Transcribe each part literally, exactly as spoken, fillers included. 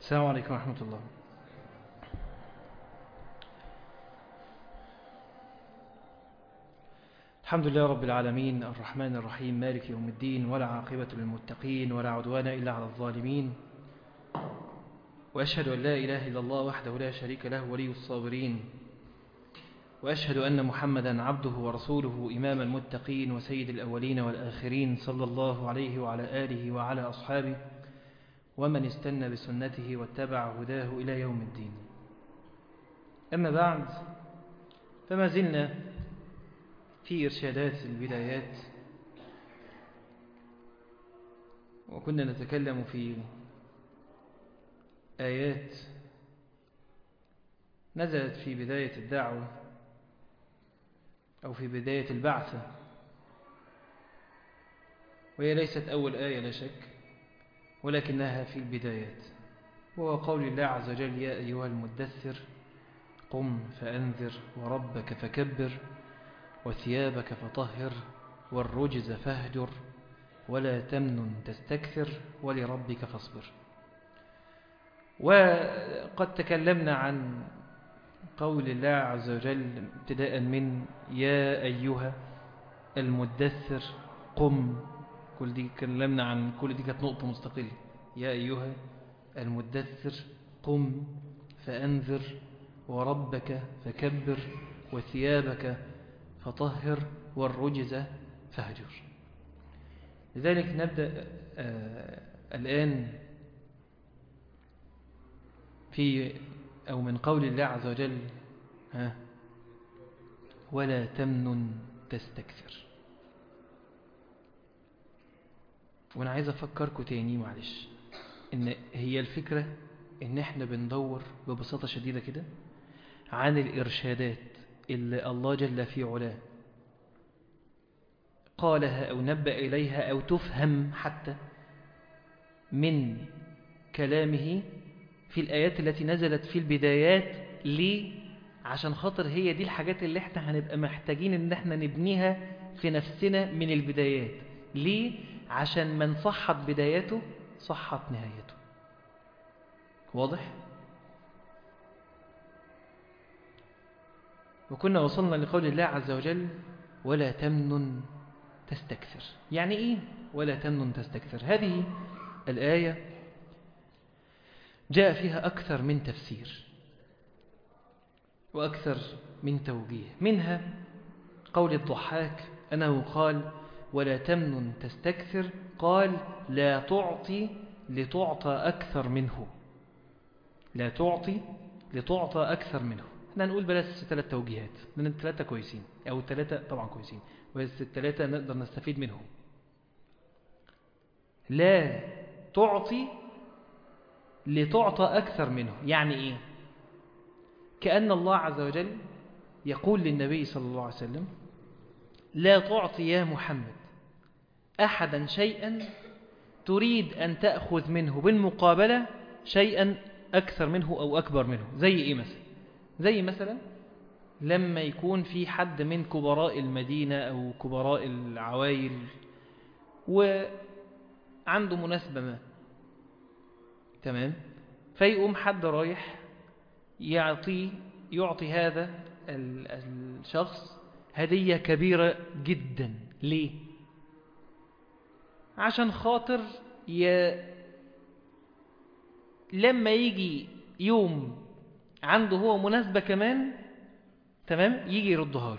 السلام عليكم ورحمة الله. الحمد لله رب العالمين الرحمن الرحيم مالك يوم الدين، ولا عاقبة للمتقين ولا عدوان إلا على الظالمين، وأشهد أن لا إله إلا الله وحده لا شريك له ولي الصابرين، وأشهد أن محمدا عبده ورسوله إمام المتقين وسيد الأولين والآخرين، صلى الله عليه وعلى آله وعلى أصحابه ومن استنى بسنته واتبع هداه إلى يوم الدين. أما بعد، فما زلنا في إرشادات البدايات، وكنا نتكلم في آيات نزلت في بداية الدعوة أو في بداية البعثة، وهي ليست أول آية لا شك، ولكنها في البدايات، وهو قول الله عز وجل: يا أيها المدثر قم فأنذر وربك فكبر وثيابك فطهر والرجز فاهجر ولا تمنن تستكثر ولربك فاصبر. وقد تكلمنا عن قول الله عز وجل ابتداء من يا أيها المدثر قم، كل دي تكلمنا عن كل دي كانت نقطة مستقلة. يا أيها المدثر قم فأنذر وربك فكبر وثيابك فطهر والرجز فاهجر. لذلك نبدأ آه الآن في أو من قول الله عز وجل: ها ولا تمنن تستكثر. وأنا عايز أفكركم تاني معلش إن هي الفكرة إن إحنا بندور ببساطة شديدة كده عن الإرشادات اللي الله جل في علاه قالها أو نبأ إليها أو تفهم حتى من كلامه في الآيات التي نزلت في البدايات. ليه؟ عشان خاطر هي دي الحاجات اللي احنا هنبقى محتاجين ان احنا نبنيها في نفسنا من البدايات. ليه؟ عشان من صحت بدايته صحت نهايته. واضح؟ وكنا وصلنا لقول الله عز وجل: ولا تمنن تستكثر. يعني ايه ولا تمنن تستكثر؟ هذه الآية جاء فيها أكثر من تفسير وأكثر من توجيه. منها قول الضحاك أنه قال: ولا تمنن تستكثر، قال لا تعطي لتعطى أكثر منه، لا تعطي لتعطى أكثر منه. احنا نقول بلاس ثلاث توجيهات لأن الثلاثة كويسين، أو الثلاثة طبعا كويسين، بس الثلاثة نقدر نستفيد منهم. لا تعطي لتعطى أكثر منه، يعني إيه؟ كأن الله عز وجل يقول للنبي صلى الله عليه وسلم: لا تعطي يا محمد أحدا شيئا تريد أن تأخذ منه بالمقابلة شيئا أكثر منه أو أكبر منه. زي إيه مثلا؟ زي مثلا لما يكون في حد من كبراء المدينة أو كبراء العوائل وعنده مناسبة ما، تمام؟ فيقوم حد رايح يعطي يعطي هذا الشخص هدية كبيرة جدا. ليه؟ عشان خاطر ي... لما يجي يوم عنده هو مناسبة كمان، تمام، يجي يردها له،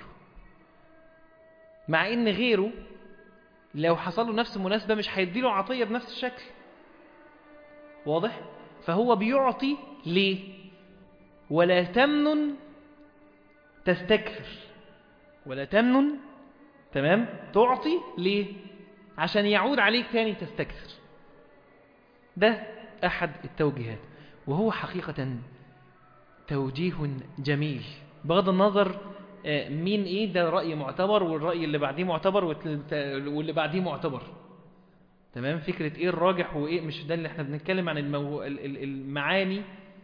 مع ان غيره لو حصل له نفس المناسبة مش هيديله عطية بنفس الشكل. واضح؟ فهو بيعطي ليه؟ ولا تمنن تستكثر، ولا تمنن، تمام، تعطي ليه؟ عشان يعود عليك تاني تستكثر. ده أحد التوجيهات، وهو حقيقة توجيه جميل بغض النظر مين إيه. ده رأي معتبر، والرأي اللي بعديه معتبر، واللي بعديه معتبر، تمام. فكرة إيه الراجح وإيه مش ده اللي احنا بنتكلم عن المو... المعاني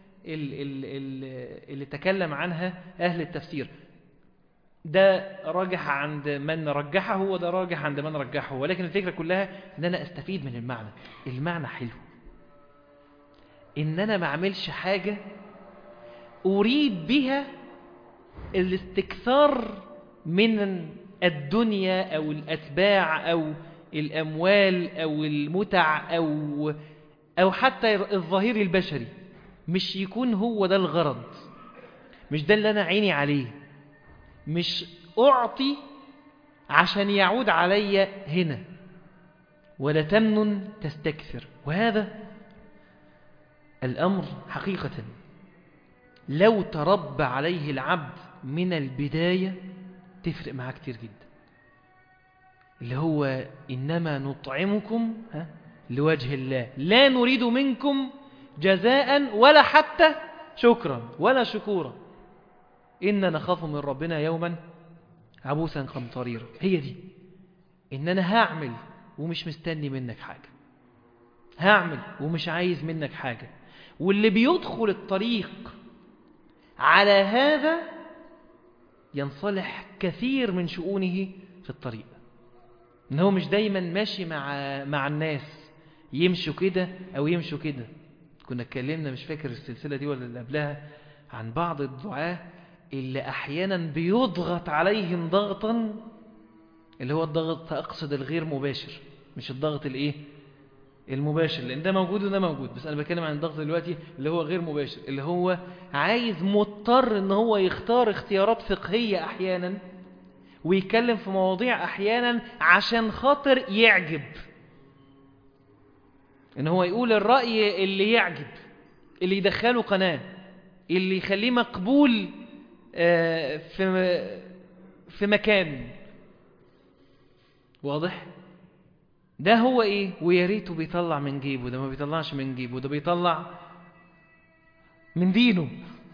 اللي تكلم عنها أهل التفسير. ده راجح عند من رجحه وده راجح عند من رجحه، ولكن الفكرة كلها ان انا استفيد من المعنى. المعنى حلو، ان انا ما اعملش حاجة اريد بها الاستكثار من الدنيا او الاتباع او الاموال او المتع او او حتى الظهير البشري. مش يكون هو ده الغرض، مش ده اللي انا عيني عليه. مش اعطي عشان يعود علي هنا، ولا تمنن تستكثر. وهذا الامر حقيقة لو تربى عليه العبد من البداية تفرق معاه كتير جدا. اللي هو إنما نطعمكم ها لوجه الله لا نريد منكم جزاء ولا حتى شكرا ولا شكورا إننا نخاف من ربنا يوما عبوسا قمطريرا. هي دي إن أنا هعمل ومش مستني منك حاجة، هعمل ومش عايز منك حاجة. واللي بيدخل الطريق على هذا ينصلح كثير من شؤونه في الطريق. إنه مش دايما ماشي مع مع الناس يمشوا كده أو يمشوا كده. كنا اتكلمنا مش فاكر السلسلة دي ولا اللي قبلها عن بعض الدعاة اللي أحيانا بيضغط عليهم ضغطا، اللي هو الضغط أقصد الغير مباشر مش الضغط الإيه المباشر، لأن ده موجود وده موجود، بس أنا بتكلم عن الضغط دلوقتي اللي هو غير مباشر، اللي هو عايز مضطر إن هو يختار اختيارات فقهية أحيانا ويتكلم في مواضيع أحيانا عشان خاطر يعجب، إن هو يقول الرأي اللي يعجب، اللي يدخله قناة، اللي يخليه مقبول في في مكان واضح. ده هو ايه؟ ويا ريته بيطلع من جيبه، ده ما بيطلعش من جيبه، ده بيطلع من دينه،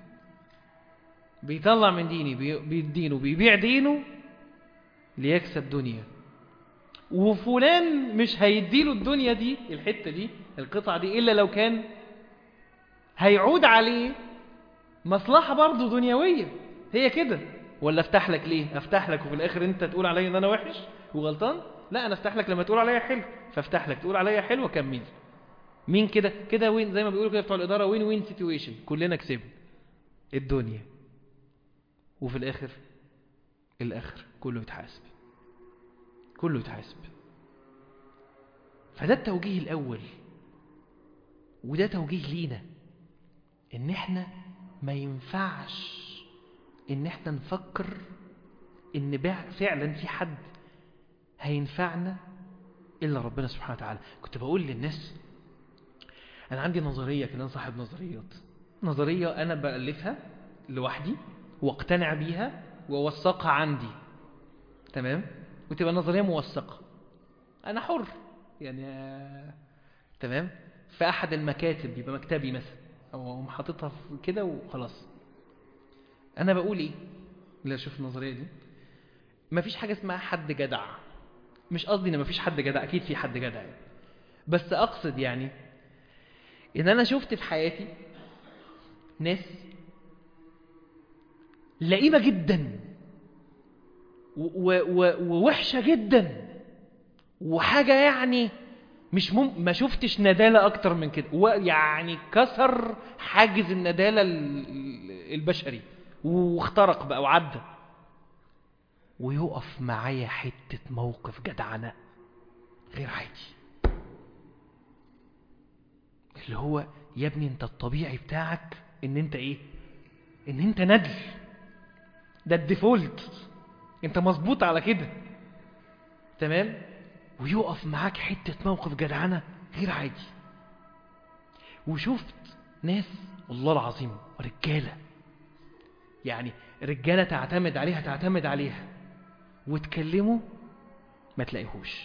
بيطلع من ديني بيدينه، بيبيع دينه ليكسب دنيا. وفلان مش هيديله الدنيا دي، الحتة دي القطعة دي، إلا لو كان هيعود عليه مصلحة برضو دنيوية. هي كده. ولا افتح لك ليه؟ افتح لك وفي الاخر انت تقول علي ان انا وحش وغلطان؟ لا، انا افتح لك لما تقول عليا حلو، فافتح لك تقول عليا حلو وكمل. مين كده؟ كده وين، زي ما بيقولوا كده بتوع الاداره، وين وين سيتويشن، كلنا كسبنا الدنيا وفي الاخر الاخر كله يتحاسب، كله يتحاسب. فده التوجيه الاول، وده توجيه لينا ان احنا ما ينفعش ان احنا نفكر ان فعلا في حد هينفعنا الا ربنا سبحانه وتعالى. كنت بقول للناس انا عندي نظرية كده، انا صاحب نظريات، نظرية انا بألفها لوحدي واقتنع بيها ووثقها عندي، تمام، وتبقى نظرية موثقة، انا حر يعني آه... تمام، في احد المكاتب، يبقى مكتبي مثلا، او محطتها كده وخلاص. انا بقول ايه؟ لا، شوف النظرية دي، مفيش حاجة اسمها حد جدع. مش قصدي ان مفيش حد جدع، اكيد في حد جدع يعني. بس اقصد يعني ان انا شفت في حياتي ناس لئيمة جدا ووحشة جدا وحاجة يعني مش مم... ما شفتش ندالة اكتر من كده، ويعني كسر حاجز الندالة البشري واخترق بقى وعدى، ويقف معايا حتة موقف جدعنة غير عادي، اللي هو يا ابني انت الطبيعي بتاعك ان انت ايه؟ ان انت ندل، ده الديفولت، انت مظبوط على كده، تمام، ويقف معاك حتة موقف جدعنة غير عادي. وشفت ناس والله العظيم رجالة، يعني رجالة تعتمد عليها تعتمد عليها وتكلموا ما تلاقيهوش.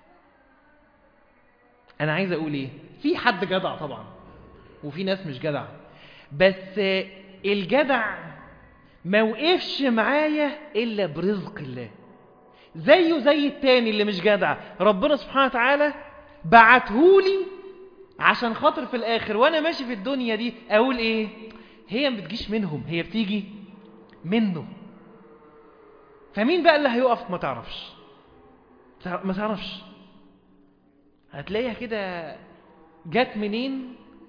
انا عايز اقول ايه؟ في حد جدع طبعا وفي ناس مش جدع، بس الجدع ما وقفش معايا الا برزق الله، زيه زي التاني اللي مش جدع، ربنا سبحانه وتعالى بعتهولي عشان خاطر في الاخر وانا ماشي في الدنيا دي اقول ايه؟ هي ما بتجيش منهم، هي بتيجي منه. فمين بقى اللي هيقف؟ ما تعرفش، ما تعرفش، هتلاقيها كده جات منين؟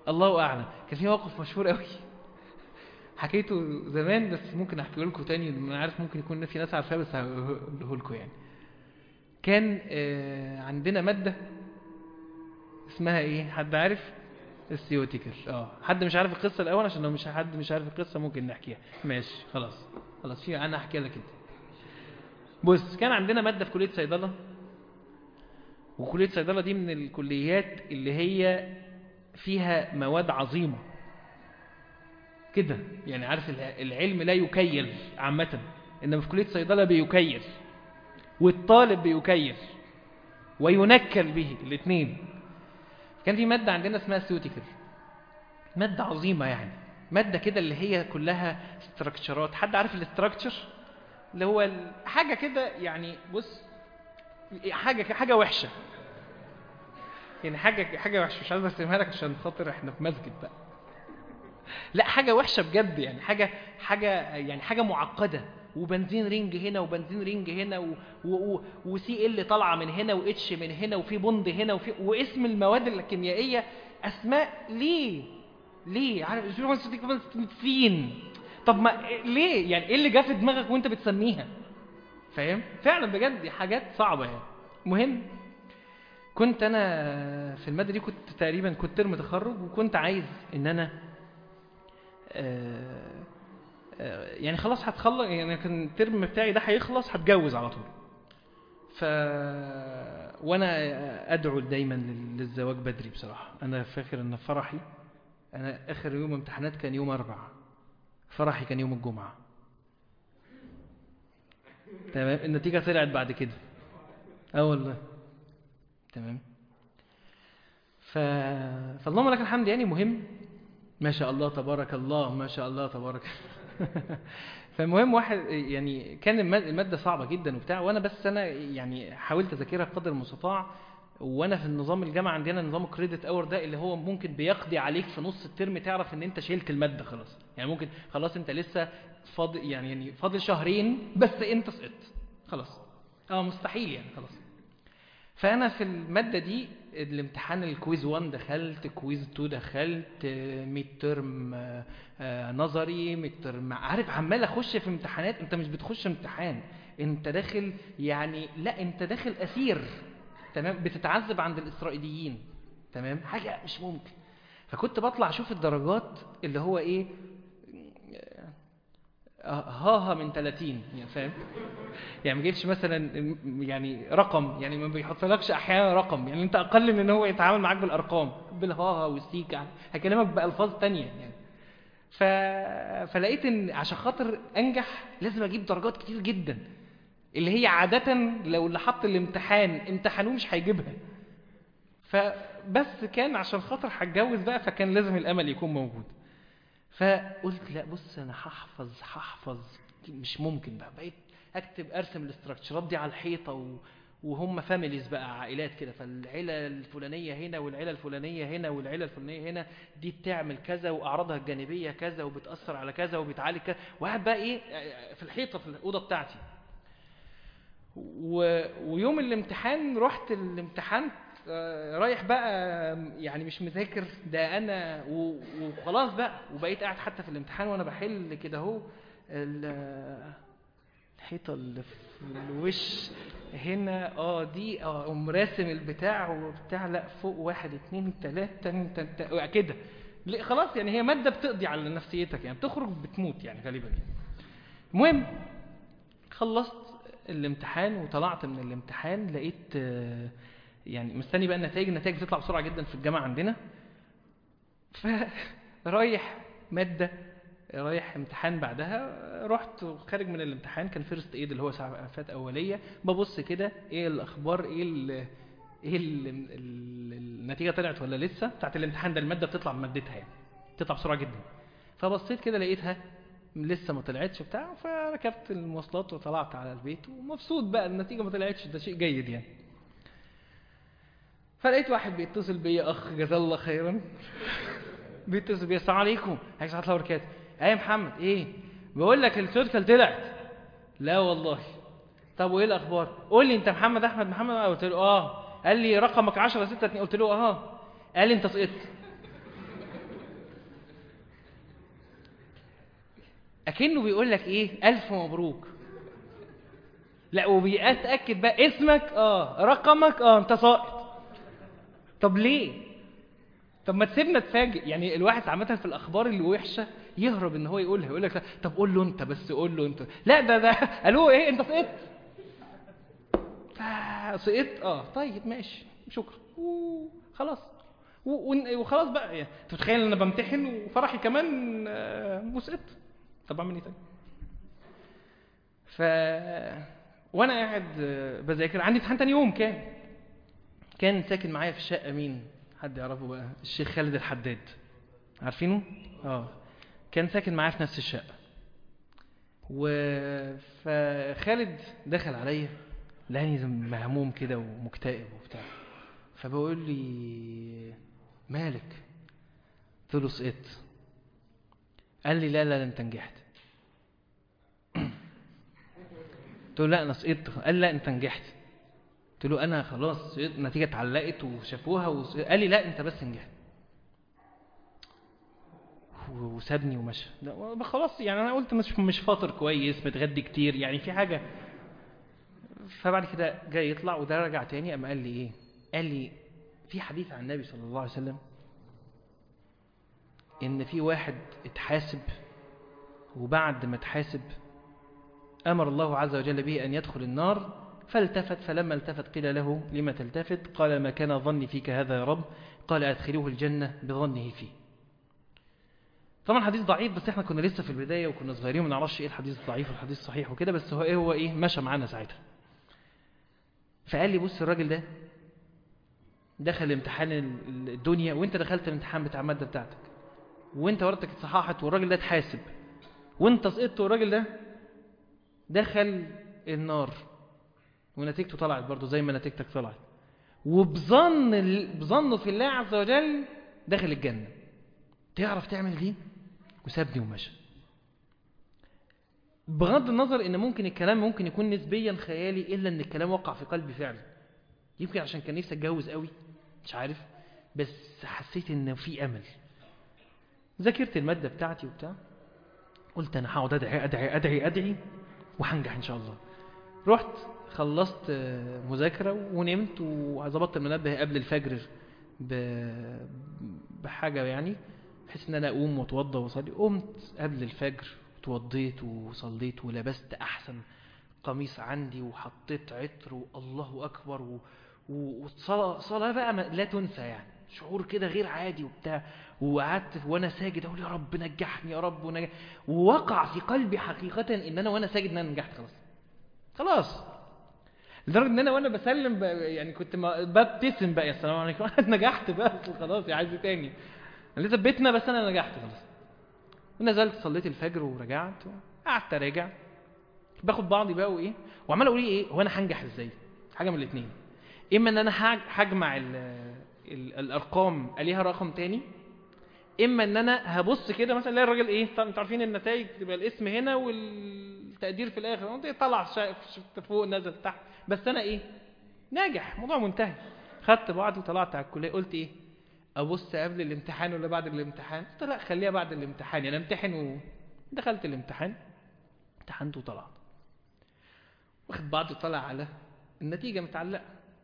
الله اعلم. كان في موقف مشهور قوي حكيته زمان بس ممكن احكيه لكم تاني، انا عارف ممكن يكون في ناس عارفاه بس هقوله لكم يعني. كان عندنا ماده اسمها ايه، حد عارف؟ السيوتيكال. اه حد مش عارف القصه الاول؟ عشان لو مش حد مش عارف القصه ممكن نحكيها. ماشي خلاص خلاص، في انا احكي لك انت. بص، كان عندنا ماده في كليه صيدله، وكليه صيدله دي من الكليات اللي هي فيها مواد عظيمه كده يعني. عارف العلم لا يكيل عامه، انما في كليه صيدله بيكيل، والطالب بيكيل وينكل به الاثنين. كان في ماده عندنا اسمها سيوتيكال، ماده عظيمه يعني، ماده كده اللي هي كلها استراكشرات. حد عارف الاستراكشر؟ اللي هو حاجه كده يعني، بص حاجه حاجه وحشه يعني، حاجه حاجه وحشه، مش عايز ارسمها لك عشان خاطر احنا في مسجد بقى. لا حاجه وحشه بجد يعني، حاجه حاجه يعني حاجه معقده، وبنزين رينج هنا وبنزين رينج هنا و... و... وسي ال طالعه من هنا واتش من هنا وفي بوند هنا وفي، واسم المواد الكيميائيه اسماء ليه ليه عارف فين؟ طب ما ليه يعني؟ ايه اللي جه في دماغك وانت بتسميها؟ فاهم؟ فعلا بجد دي حاجات صعبه يعني. مهم، كنت انا في الماده دي كنت تقريبا كنت ترم تخرج، وكنت عايز ان انا آه آه يعني خلاص هتخلص يعني، كان الترم بتاعي ده هيخلص هتجوز على طول. ف وانا ادعو دايما للزواج بدري بصراحه. انا فاكر ان فرحي، انا اخر يوم امتحانات كان يوم اربعة، فرحي كان يوم الجمعه. تمام، النتيجه طلعت بعد كده. اه والله. تمام. ف... فاللهم لك الحمد يعني. مهم، ما شاء الله تبارك الله، ما شاء الله تبارك فالمهم واحد يعني، كان المادة صعبة جدا وبتاع، وانا بس انا يعني حاولت اذاكرها بقدر المستطاع. وانا في النظام الجامعة عندنا نظام كريدت اور ده، اللي هو ممكن بيقضي عليك في نص الترم تعرف ان انت شيلت المادة خلاص يعني. ممكن خلاص انت لسه فاضل يعني يعني فاضل شهرين بس انت سقطت خلاص. اه مستحيل يعني خلاص. فأنا في المادة دي الامتحان الكويز واحد دخلت، كويز اتنين دخلت، ميد ترم نظري، ميد ترم، عارف عمال اخش في امتحانات. انت مش بتخش امتحان، انت داخل يعني، لا انت داخل اسير. تمام، بتتعذب عند الاسرائيليين. تمام، حاجة مش ممكن. فكنت بطلع اشوف الدرجات اللي هو ايه، هاها من ثلاثين يعني، فاهم؟ يعني ما جيتش مثلا يعني رقم، يعني ما بيحطلكش احيانا رقم يعني، انت اقل من ان هو يتعامل معاك بالارقام، بالهاها والسيكا، هكلمك بالفاظ تانية يعني. ف... فلقيت ان عشان خاطر انجح لازم اجيب درجات كتير جدا، اللي هي عادة لو اللي حط الامتحان امتحانوه مش هيجيبها. فبس كان عشان خاطر هتجوز بقى، فكان لازم الامل يكون موجود. فقلت لا بص انا هحفظ هحفظ مش ممكن بقى. بقيت اكتب ارسم الاستراكشرات دي على الحيطه و... وهم فاميليز بقى، عائلات كده، فالعيله الفلانيه هنا والعيله الفلانيه هنا والعيله الفلانيه هنا، دي بتعمل كذا واعراضها الجانبيه كذا وبتاثر على كذا وبتعالج كذا، وقاعد بقى ايه في الحيطه في الاوضه بتاعتي. و... ويوم الامتحان رحت الامتحان رايح بقى يعني مش مذاكر ده انا و... وخلاص بقى، وبقيت قاعد حتى في الامتحان وانا بحل كده اهو الحيطه اللي في الوش هنا اه دي اه ام راسم البتاع وبتاع، لا فوق واحد اتنين تلاته كده خلاص يعني. هي ماده بتقضي على نفسيتك يعني، بتخرج بتموت يعني غالبا يعني. المهم خلصت الامتحان وطلعت من الامتحان، لقيت يعني مستني بقى النتائج. النتائج بتطلع بسرعه جدا في الجامعه عندنا. فرايح ماده، رايح امتحان بعدها، رحت خارج من الامتحان كان فيرست ايد اللي هو سعفات اوليه، ببص كده ايه الاخبار، ايه ال ايه ال ال النتيجه طلعت ولا لسه بتاعت الامتحان ده. الماده بتطلع بمادتها يعني، بتطلع بسرعه جدا. فبصيت كده لقيتها لسه ما طلعتش بتاع، فركبت المواصلات وطلعت على البيت ومبسوط بقى النتيجه ما طلعتش، ده شيء جيد يعني. فلقيت واحد بيتصل بيا، اخ جزاه الله خيرا، بيتصل بيا السلام عليكم عايز اطلع وركات. ايه يا محمد ايه؟ بقول لك السيركل طلعت. لا والله. طب وايه الاخبار؟ قول لي انت محمد احمد محمد؟ قلت له اه. قال لي رقمك عشرة ستة اتنين. قلت له اه. قال لي انت سقطت. اكنه بيقول لك ايه الف مبروك. لا وبيتاكد بقى اسمك اه رقمك اه انت ساقط. طب ليه؟ طب ما تسيبنا تفاجئ. يعني الواحد عامه في الاخبار اللي وحشه يهرب ان هو يقولها، يقول لك طب قول له انت بس، قول له انت. لا ده ده قالوا ايه انت سقطت. سقطت اه طيب ماشي شكرا وخلاص وخلاص بقى. يعني انت متخيل ان انا بمتحن وفرحي كمان وسقطت؟ طب اعمل ايه تاني؟ ف وانا قاعد بذاكر عندي امتحان تاني يوم. كان كان ساكن معايا في الشقه مين حد يعرفه بقى؟ الشيخ خالد الحداد، عارفينه؟ اه كان ساكن معايا في نفس الشقه. و فخالد دخل عليا لاني مهموم كده ومكتئب وبتاع، فبقول لي مالك؟ قلت له سقطت. قال لي لا لا انت نجحت. قلت له لا انا سقطت. قال لي لا انت نجحت. قلت له انا خلاص النتيجه اتعلقت وشافوها وس... قال لي لا انت بس نجحت. وسابني ومشى. خلاص يعني انا قلت مش مش فاطر كويس، متغدي كتير، يعني في حاجه. فبعد كده جاي يطلع وده رجع تاني اما قال لي ايه؟ قال لي في حديث عن النبي صلى الله عليه وسلم ان في واحد اتحاسب وبعد ما اتحاسب امر الله عز وجل به ان يدخل النار، فالتفت، فلما التفت قيل له لما تلتفت؟ قال ما كان ظني فيك هذا يا رب، قال ادخلوه الجنة بظنه فيه. طبعا حديث ضعيف، بس احنا كنا لسه في البداية وكنا صغيرين وما نعرفش ايه الحديث الضعيف والحديث الصحيح وكده، بس هو ايه هو ايه مشى معانا ساعتها. فقال لي بص الراجل ده دخل امتحان الدنيا وانت دخلت الامتحان بتاع المادة بتاعتك، وانت ورقتك اتصححت والراجل ده اتحاسب، وانت سقطت والراجل ده دخل النار ونتيجته طلعت برضو زي ما نتيجتك طلعت، وبظن بظنه في الله عز وجل دخل الجنة. تعرف تعمل دي؟ وسابني ومشى. بغض النظر ان ممكن الكلام ممكن يكون نسبيا خيالي، الا ان الكلام وقع في قلبي فعلا. يمكن عشان كان نفسي اتجوز قوي، مش عارف، بس حسيت ان في امل. ذاكرت المادة بتاعتي وبتاع، قلت انا هقعد ادعي ادعي ادعي ادعي وهنجح ان شاء الله. رحت خلصت مذاكرة ونمت وظبطت المنبه قبل الفجر بحاجة يعني بحيث ان انا اقوم واتوضى واصلي. قمت قبل الفجر وتوضيت وصليت ولبست احسن قميص عندي وحطيت عطر والله اكبر، وصلاة صلاة بقى لا تنسى، يعني شعور كده غير عادي وبتاع. وقعدت وانا ساجد اقول يا رب نجحني يا رب ونجح. ووقع في قلبي حقيقة ان انا وانا ساجد ان انا نجحت خلاص خلاص، لدرجة ان انا وانا بسلم يعني كنت ببتسم بقى يا السلام عليكم نجحت بس خلاص، يا عايز تاني انا لسه في بيتنا بس انا نجحت خلاص. ونزلت صليت الفجر ورجعت قعدت اراجع باخد بعضي بقى وايه، وعمال اقول ايه هو انا هنجح ازاي؟ حاجه من الاثنين، اما ان انا هجمع ال ال الارقام اليها رقم تاني، اما ان انا هبص كده مثلا الاقي الراجل ايه، انتوا عارفين النتائج تبقى الاسم هنا والتقدير في الاخر، انت طلع شفت فوق نزل تحت، بس انا ايه ناجح، موضوع منتهي. خدت بعضي وطلعت على الكليه. قلت ايه ابص قبل الامتحان ولا بعد الامتحان؟ قلت لا خليها بعد الامتحان، يعني امتحن. ودخلت الامتحان امتحنت وطلعت، واخد بعضي وطلع على النتيجه متعلقه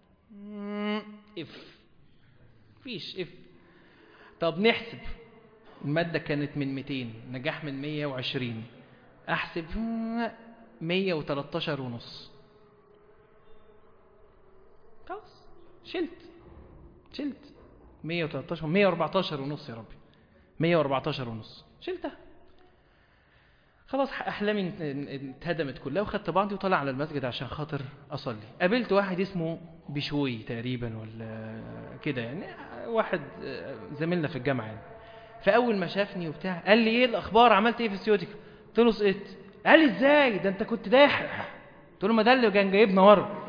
اف، مفيش اف. طب نحسب، الماده كانت من مئتين، نجاح من مية وعشرين، احسب مية وتلتاشر ونص. خلاص شلت شلت مية وتلتاشر مية واربعتاشر ونص، يا ربي مية واربعتاشر ونص شلتها خلاص. احلامي اتهدمت كلها، وخدت بعضي وطلع على المسجد عشان خاطر اصلي. قابلت واحد اسمه بشوي تقريبا ولا كده، يعني واحد زميلنا في الجامعه يعني. فاول ما شافني وبتاع قال لي ايه الاخبار، عملت ايه في سيوتك؟ قلت له سقطت. قال لي ازاي ده انت كنت داحح؟ قلت له ما ده اللي كان جايبنا ورا،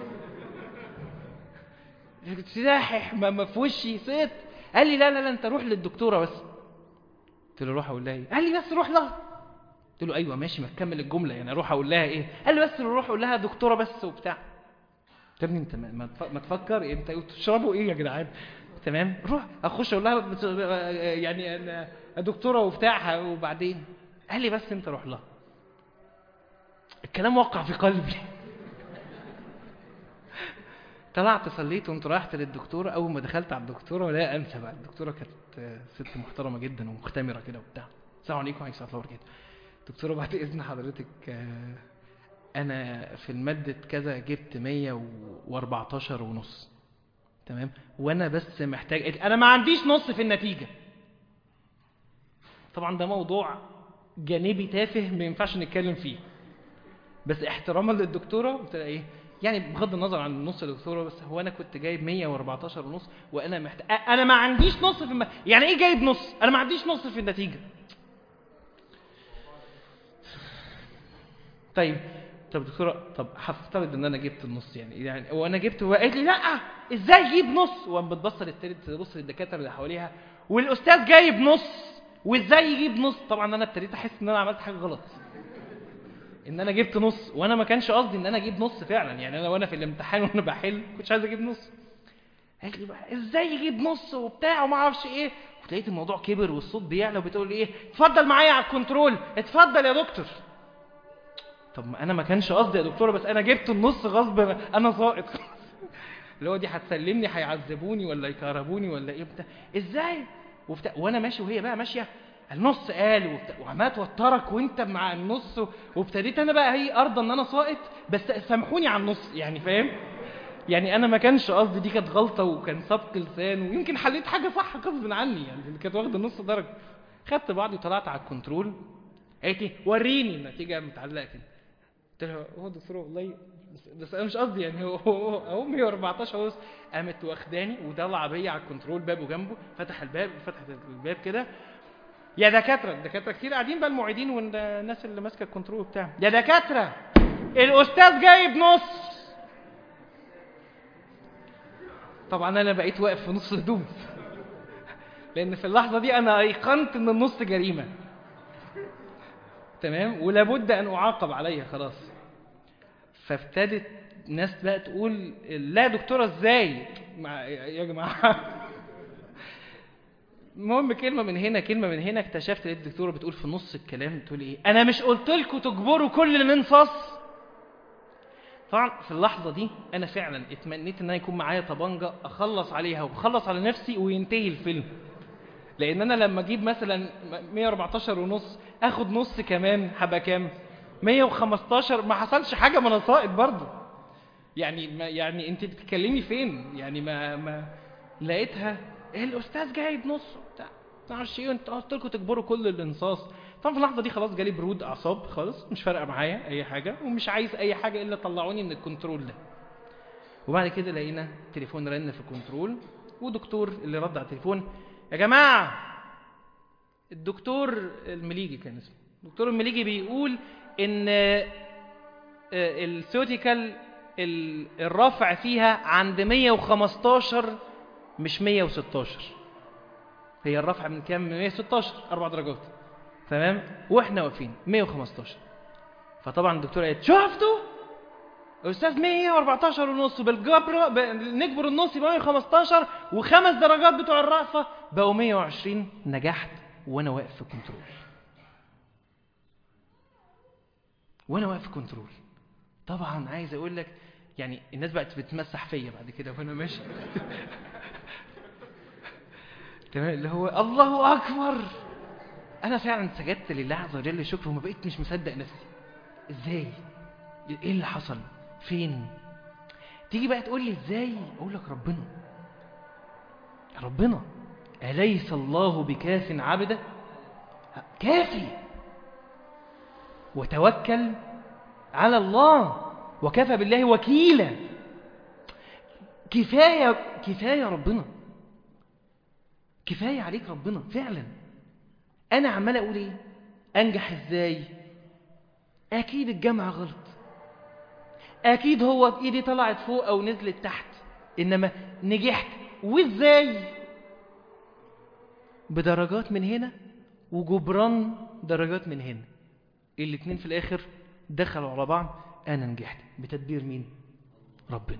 كنت داحح ما في وشي سقطت. قال لي لا لا لا انت روح للدكتوره بس. قلت له روح اقول لها ايه؟ قال لي بس روح لها. قلت له ايوه ماشي، ما تكمل الجمله يعني اروح اقول لها ايه؟ قال لي بس روح اقول لها دكتوره بس وبتاع. قلت له انت ما تفكر انت بتشربوا ايه يا جدعان؟ تمام روح اخش اقول لها يعني انا دكتوره وبتاعها. وبعدين قال لي بس انت روح لها. الكلام وقع في قلبي. طلعت صليت وانت رايحت للدكتورة. اول ما دخلت على الدكتورة ولا انسى بقى، الدكتورة كانت ست محترمة جدا ومختمرة كده وبتاع. السلام عليكم وعليكم السلام ورحمة الله وبركاته. دكتورة بعد اذن حضرتك انا في المادة كذا جبت مية واربعتاشر ونص، تمام، وانا بس محتاج، انا ما عنديش نص في النتيجة. طبعا ده موضوع جانبي تافه ما ينفعش نتكلم فيه، بس احتراما للدكتورة قلت لها ايه يعني بغض النظر عن النص يا دكتورة، بس هو انا كنت جايب مية واربعتاشر ونص وانا محتاج، انا ما عنديش نص في الم... يعني ايه جايب نص؟ انا ما عنديش نص في النتيجة. طيب طب دكتورة، طب هفترض ان انا جبت النص يعني يعني وانا جبت، وقالت لي لا ازاي يجيب نص، وقام بتبص للتالت تبص للدكاتره اللي حواليها والاستاذ جايب نص وازاي يجيب نص. طبعا انا ابتديت احس ان انا عملت حاجه غلط، ان انا جبت نص وانا ما كانش قصدي ان انا اجيب نص فعلا. يعني انا وانا في الامتحان وانا بحل كنتش عايز اجيب نص. قالت لي بقى ازاي يجيب نص وبتاع وما اعرفش ايه، ولقيت الموضوع كبر والصوت بيعلى وبتقول لي ايه اتفضل معايا على الكنترول، اتفضل يا دكتور. طب ما انا ما كانش قصدي يا دكتوره، بس انا جبت النص غصب، انا ساقط. اللي هو دي هتسلمني هيعذبوني ولا يكهربوني ولا ايه بتاع ازاي وبتاع. وانا ماشي وهي بقى ماشيه النص قال وبتاع وعمال توترك وانت مع النص، وابتديت انا بقى هي ارضى ان انا ساقط، بس سامحوني على النص يعني فاهم. يعني انا ما كانش قصدي، دي كانت غلطه وكان سبق لسان، ويمكن حليت حاجه صح غصب عني يعني اللي كانت واخده نص درجه. خدت بعضي وطلعت على الكنترول. قالت لي وريني النتيجه متعلقه كده. قلت لها هو دكتور والله بس, بس انا مش قصدي يعني هو هو اهو مية واربعتاشر ونص. قامت واخداني وطلع بيا على الكنترول، بابه جنبه، فتح الباب فتحت الباب كده. يا دكاتره، الدكاتره كتير قاعدين بقى، المعيدين والناس اللي ماسكه الكنترول بتاعه، يا دكاتره الاستاذ جايب نص. طبعا انا بقيت واقف في نص هدوء لان في اللحظه دي انا ايقنت ان النص جريمه، تمام، ولابد ان اعاقب عليها خلاص. فابتدت ناس بقى تقول لا دكتوره ازاي مع يا جماعه. المهم كلمه من هنا كلمه من هنا، اكتشفت لقيت الدكتوره بتقول في نص الكلام تقول ايه انا مش قلت لكم تجبروا كل اللي من صص. طبعا في اللحظه دي انا فعلا اتمنيت ان انا يكون معايا طبنجه اخلص عليها واخلص على نفسي وينتهي الفيلم. لان انا لما اجيب مثلا مية واربعتاشر ونص اخد نص كمان هبقى كام مية وخمستاشر، ما حصلش حاجه ما انا ساقط برضه. يعني ما يعني انت بتتكلمي فين يعني ما ما لقيتها ايه الاستاذ جايب نص بتاع ما اعرفش ايه، انت قلت لكم تجبروا كل الانصاص. طبعا في اللحظه دي خلاص جالي برود اعصاب خالص، مش فارقه معايا اي حاجه ومش عايز اي حاجه الا طلعوني من الكنترول ده. وبعد كده لقينا تليفون رن في الكنترول، ودكتور اللي رد على التليفون يا جماعه الدكتور المليجي كان اسمه الدكتور المليجي بيقول ان السيوتيكال الرفع فيها عند مية وخمستاشر مش مية وستاشر. هي الرفع من كام؟ من مية وستاشر، اربع درجات، تمام، واحنا واقفين مية وخمستاشر. فطبعا الدكتور قالت شفتوا استاذ مية واربعتاشر ونص بالجبر ب... نجبر النص يبقى مية وخمستاشر، وخمس درجات بتوع الرأفة بقوا مية وعشرين. نجحت وانا واقف في كنترول، وانا واقف في كنترول. طبعا عايز اقول لك يعني الناس بقت بتمسح فيا بعد كده وانا ماشي. تمام، اللي هو الله اكبر. انا فعلا سجدت لله عز وجل شكر وما بقيت مش مصدق نفسي. ازاي؟ ايه اللي حصل؟ فين؟ تيجي بقى تقول لي ازاي؟ اقول لك ربنا ربنا أليس الله بكاف عبده؟ كافي. وتوكل على الله وكفى بالله وكيلا. كفاية كفاية ربنا، كفاية عليك ربنا فعلا. أنا عمال أقول إيه؟ أنجح إزاي؟ أكيد الجامعة غلط، أكيد هو إيدي طلعت فوق أو نزلت تحت، إنما نجحت. وإزاي؟ بدرجات من هنا وجبران درجات من هنا، الاتنين في الآخر دخلوا على بعض. أنا نجحت بتدبير مين؟ ربنا،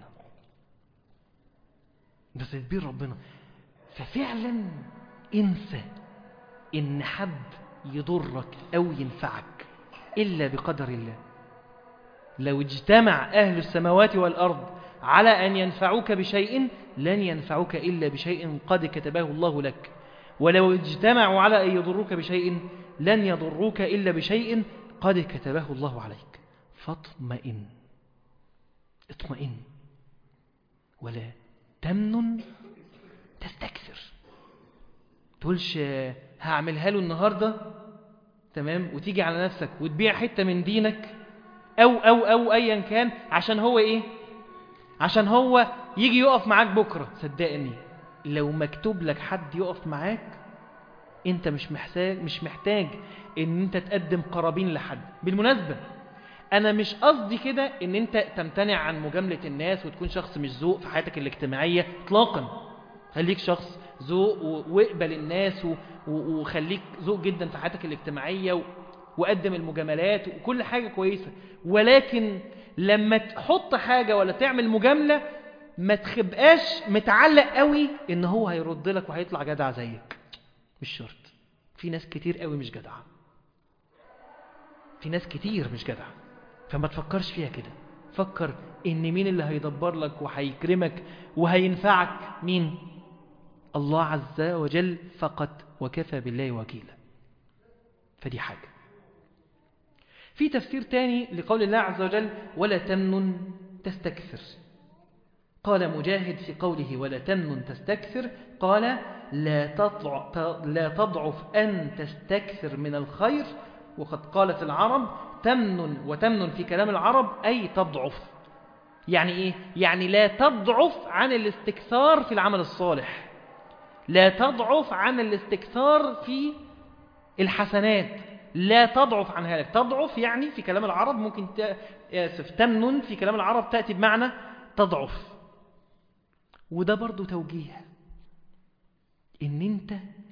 بس تدبير ربنا. ففعلا انسى إن حد يضرك أو ينفعك إلا بقدر الله. لو اجتمع أهل السماوات والأرض على أن ينفعوك بشيء لن ينفعوك إلا بشيء قد كتبه الله لك، ولو اجتمعوا على أن يضروك بشيء لن يضروك إلا بشيء قد كتبه الله عليك. فاطمئن، اطمئن، ولا تمنن تستكثر. تقولش هعملها له النهاردة تمام وتيجي على نفسك وتبيع حتة من دينك أو أو أو أيا كان عشان هو إيه؟ عشان هو يجي يقف معاك بكرة. صدقني لو مكتوب لك حد يقف معاك انت مش محتاج مش محتاج ان انت تقدم قرابين لحد. بالمناسبة انا مش قصدي كده ان انت تمتنع عن مجاملة الناس وتكون شخص مش ذوق في حياتك الاجتماعية اطلاقا. خليك شخص ذوق واقبل الناس وخليك ذوق جدا في حياتك الاجتماعية وقدم المجاملات وكل حاجة كويسة، ولكن لما تحط حاجة ولا تعمل مجاملة ما تخبقاش متعلق قوي ان هو هيرد لك وهيطلع جدع زيك. مش شرط. في ناس كتير قوي مش جدعة، في ناس كتير مش جدعة، فما تفكرش فيها كده. فكر ان مين اللي هيدبر لك وهيكرمك وهينفعك. مين؟ الله عز وجل فقط، وكفى بالله وكيلا. فدي حاجة. في تفسير تاني لقول الله عز وجل ولا تمنن تستكثر. قال مجاهد في قوله ولا تمنن تستكثر قال لا تضعف, لا تضعف أن تستكثر من الخير. وقد قالت العرب تمنن، وتمنن في كلام العرب أي تضعف. يعني إيه؟ يعني لا تضعف عن الاستكثار في العمل الصالح، لا تضعف عن الاستكثار في الحسنات، لا تضعف عن هذا. تضعف يعني في كلام العرب ممكن ت... آسف تمنن في كلام العرب تأتي بمعنى تضعف. وده برضو توجيه ان انت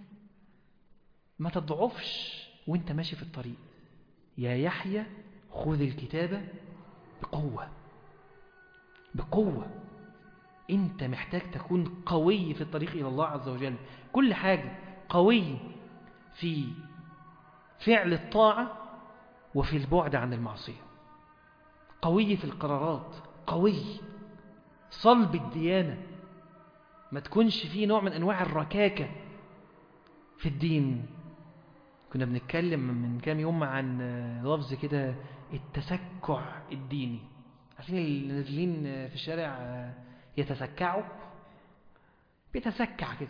ما تضعفش وانت ماشي في الطريق. يا يحيى خذ الكتاب بقوة، بقوة. انت محتاج تكون قوي في الطريق الى الله عز وجل. كل حاجة قوي في فعل الطاعة وفي البعد عن المعصية، قوي في القرارات، قوي صلب الديانة، ما تكونش فيه نوع من أنواع الركاكة في الدين. كنا بنتكلم من كام يوم عن لفظ كده التسكع الديني. عارفين اللي نازلين في الشارع يتسكعوا؟ بيتسكع كده،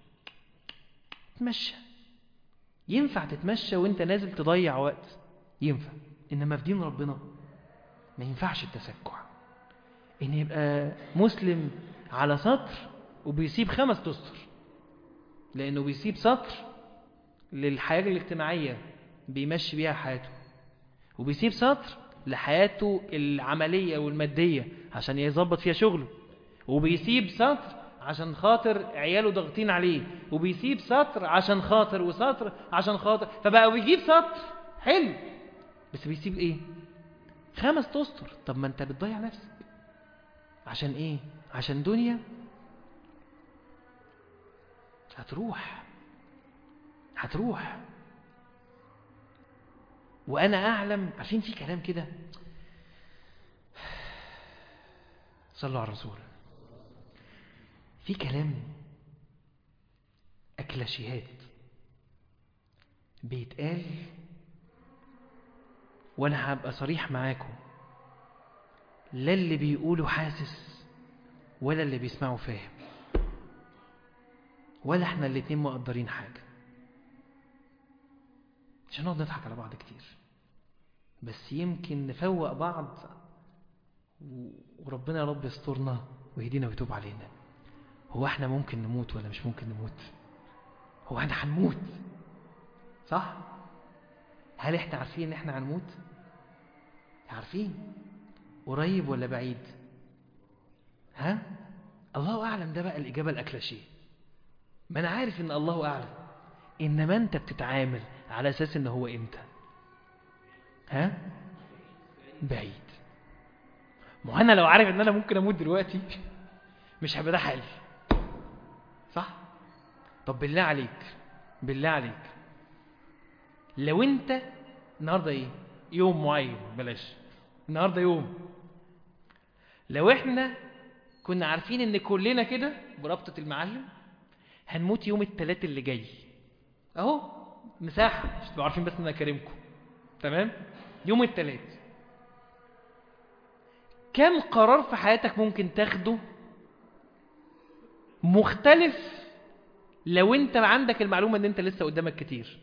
تمشى. ينفع تتمشى وانت نازل تضيع وقت؟ ينفع. إنما في دين ربنا ما ينفعش التسكع. إن يبقى مسلم على سطر وبيسيب خمس تسطر، لأنه بيسيب سطر للحياة الاجتماعية بيمشي بيها حياته، وبيسيب سطر لحياته العملية والمادية عشان يظبط فيها شغله، وبيسيب سطر عشان خاطر عياله ضغطين عليه، وبيسيب سطر عشان خاطر وسطر عشان خاطر، فبقى بيجيب سطر حلو بس بيسيب ايه؟ خمس تسطر. طب ما انت بتضيع نفسك. عشان ايه؟ عشان دنيا هتروح، هتروح. وانا اعلم. عارفين في كلام كده، صلوا على الرسول، في كلام اكلاشيهات بيتقال، وانا هبقى صريح معاكم، لا اللي بيقوله حاسس ولا اللي بيسمعه فاهم، ولا احنا الاتنين مقدرين حاجة. مش هنقعد نضحك على بعض كتير، بس يمكن نفوق بعض وربنا يا رب يسترنا ويهدينا ويتوب علينا. هو احنا ممكن نموت ولا مش ممكن نموت؟ هو احنا هنموت صح؟ هل احنا عارفين ان احنا هنموت؟ عارفين. قريب ولا بعيد؟ ها؟ الله اعلم. ده بقى الاجابة الاكلاشيه. ما انا عارف ان الله اعلم، انما انت بتتعامل على اساس ان هو امتى؟ ها؟ بعيد. ما انا لو عارف ان انا ممكن اموت دلوقتي مش هيبقى ده حالي صح؟ طب بالله عليك، بالله عليك، لو انت النهارده ايه؟ يوم معين، بلاش النهاردة يوم. لو احنا كنا عارفين ان كلنا كده بربطة المعلم هنموت يوم الثلاث اللي جاي، اهو مساحة مش تبقوا عارفين بس ان انا كريمكم، تمام؟ يوم الثلاث كم قرار في حياتك ممكن تاخده مختلف لو انت عندك المعلومة ان انت لسه قدامك كتير؟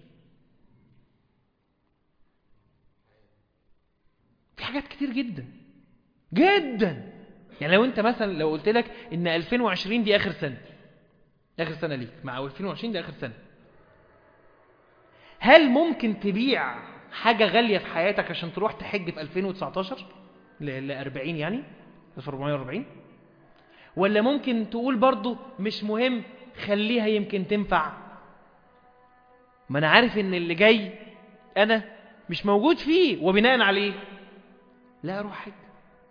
في حاجات كتير جدا جدا. يعني لو انت مثلا لو قلت لك ان ألفين وعشرين دي اخر سنة، اخر سنة ليك، مع ألفين وعشرين دي اخر سنة، هل ممكن تبيع حاجة غالية في حياتك عشان تروح تحج في ألفين وتسعتاشر ل أربعين يعني ألف وأربعمائة وأربعين؟ ولا ممكن تقول برضو مش مهم خليها يمكن تنفع، ما انا عارف ان اللي جاي انا مش موجود فيه وبناء عليه لا اروح حج.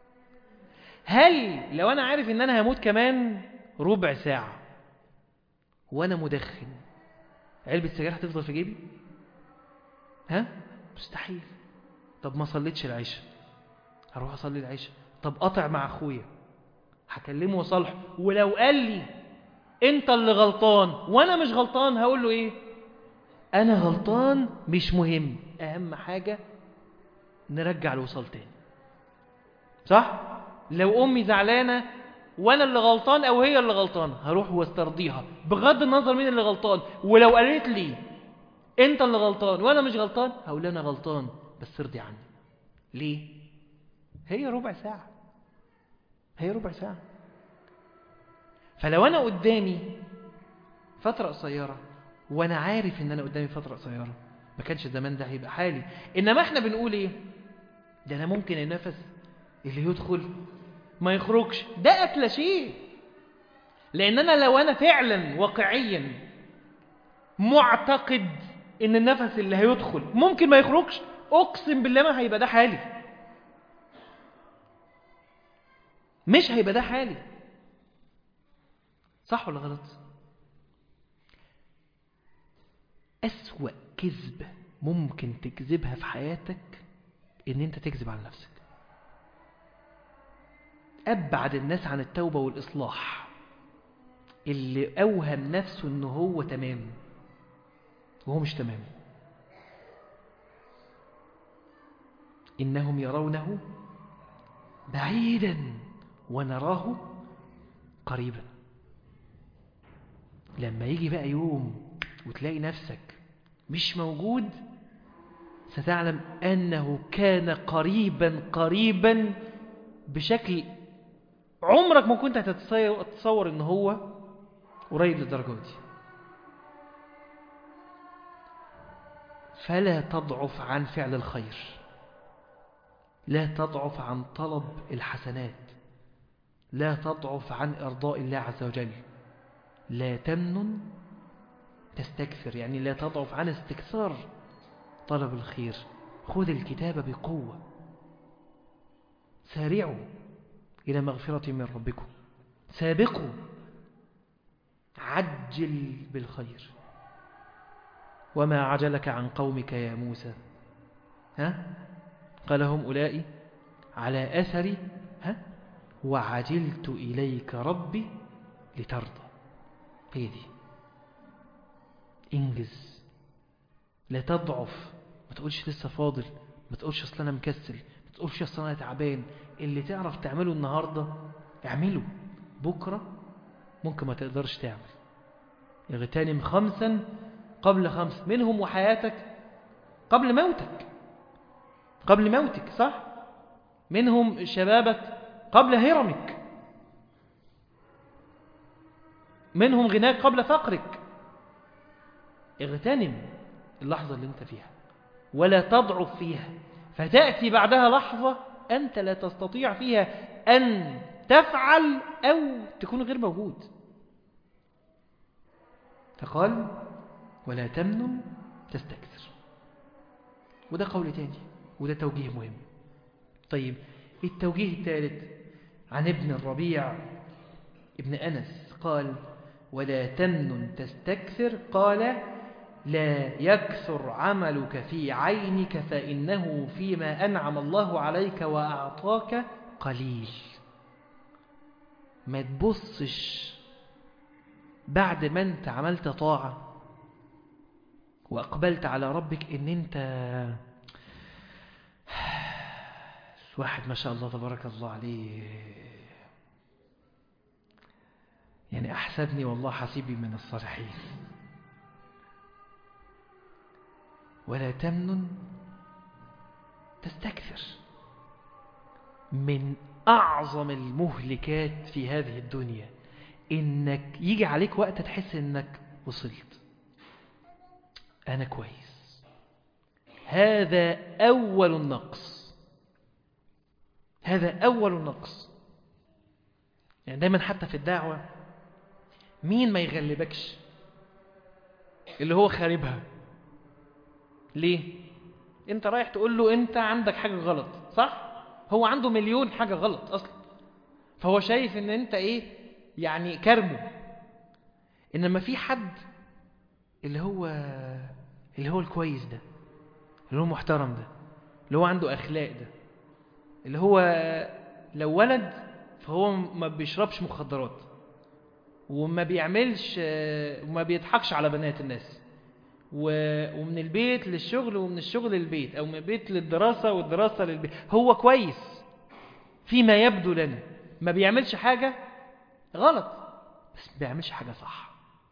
هل لو انا عارف ان انا هموت كمان ربع ساعة وانا مدخن علبة سجاير هتفضل في جيبي؟ ها؟ مستحيل. طب ما صليتش العشاء، هروح اصلي العشاء. طب قطع مع اخويا، هكلمه وصالحه، ولو قال لي انت اللي غلطان وانا مش غلطان هقول له ايه؟ انا غلطان مش مهم، اهم حاجة نرجع الوصال تاني، صح؟ لو امي زعلانة وانا اللي غلطان او هي اللي غلطان هروح واسترضيها بغض النظر مين اللي غلطان، ولو قالت لي انت اللي غلطان وانا مش غلطان هقول انا غلطان بس ارضي عني. ليه؟ هي ربع ساعة، هي ربع ساعة. فلو انا قدامي فترة قصيرة وانا عارف ان انا قدامي فترة قصيرة ما كانش زمان ده هيبقى حالي. انما احنا بنقول ايه؟ ده انا ممكن النفس اللي يدخل ما يخرجش، ده اكل شيء. لان انا لو انا فعلا واقعيا معتقد ان النفس اللي هيدخل ممكن ما يخرجش، اقسم بالله ما هيبقى ده حالي، مش هيبقى ده حالي. صح ولا غلط؟ أسوأ كذبة ممكن تكذبها في حياتك ان انت تكذب على نفسك. ابعد الناس عن التوبة والاصلاح اللي اوهم نفسه انه هو تمام وهو مش تمام. انهم يرونه بعيدا ونراه قريبا. لما يجي بقى يوم وتلاقي نفسك مش موجود ستعلم أنه كان قريبا قريبا بشكل عمرك ما كنت هتتصور أنه هو قريب للدرجة دي. فلا تضعف عن فعل الخير، لا تضعف عن طلب الحسنات، لا تضعف عن إرضاء الله عز وجل. لا تمنن تستكثر، يعني لا تضعف عن استكثار طلب الخير. خذ الكتاب بقوة، سارعوا إلى مغفرة من ربكم، سابقوا، عجل بالخير. وما عجلك عن قومك يا موسى؟ ها؟ قال هم أولئك على أثري ها؟ وعجلت إليك ربي لترضى. هي دي، انجز، لا تضعف. ما تقولش لسه فاضل، ما تقولش اصل انا مكسل، ما تقولش اصل انا تعبان. اللي تعرف تعمله النهارده اعمله، بكره ممكن ما تقدرش تعمل. اغتنم خمسا قبل خمس، منهم وحياتك قبل موتك، قبل موتك، صح؟ منهم شبابك قبل هرمك، منهم غناك قبل فقرك. اغتنم اللحظة اللي انت فيها ولا تضعف فيها، فتأتي بعدها لحظة أنت لا تستطيع فيها أن تفعل أو تكون غير موجود. فقال ولا تمنن تستكثر. وده قول تاني، وده توجيه مهم. طيب التوجيه الثالث عن ابن الربيع ابن أنس قال ولا تمنن تستكثر، قال لا يكثر عملك في عينك فإنه فيما أنعم الله عليك وأعطاك قليل. ما تبصش بعد ما انت عملت طاعة وأقبلت على ربك إن انت واحد ما شاء الله تبارك الله عليه، يعني أحسبني والله حسيبي من الصالحين. ولا تمنن تستكثر. من أعظم المهلكات في هذه الدنيا إنك يجي عليك وقت تحس إنك وصلت، أنا كويس. هذا أول النقص، هذا أول النقص. يعني دايما حتى في الدعوة مين ما يغلبكش؟ اللي هو خاربها. ليه؟ انت رايح تقول له انت عندك حاجة غلط، صح؟ هو عنده مليون حاجة غلط اصلا، فهو شايف ان انت ايه يعني كرمه. انما في حد اللي هو اللي هو الكويس ده، اللي هو محترم ده، اللي هو عنده اخلاق ده، اللي هو لو ولد فهو ما بيشربش مخدرات وما بيعملش وما بيضحكش على بنات الناس، ومن البيت للشغل ومن الشغل للبيت، او من البيت للدراسة والدراسة للبيت. هو كويس فيما يبدو لنا، ما بيعملش حاجة غلط بس ما بيعملش حاجة صح.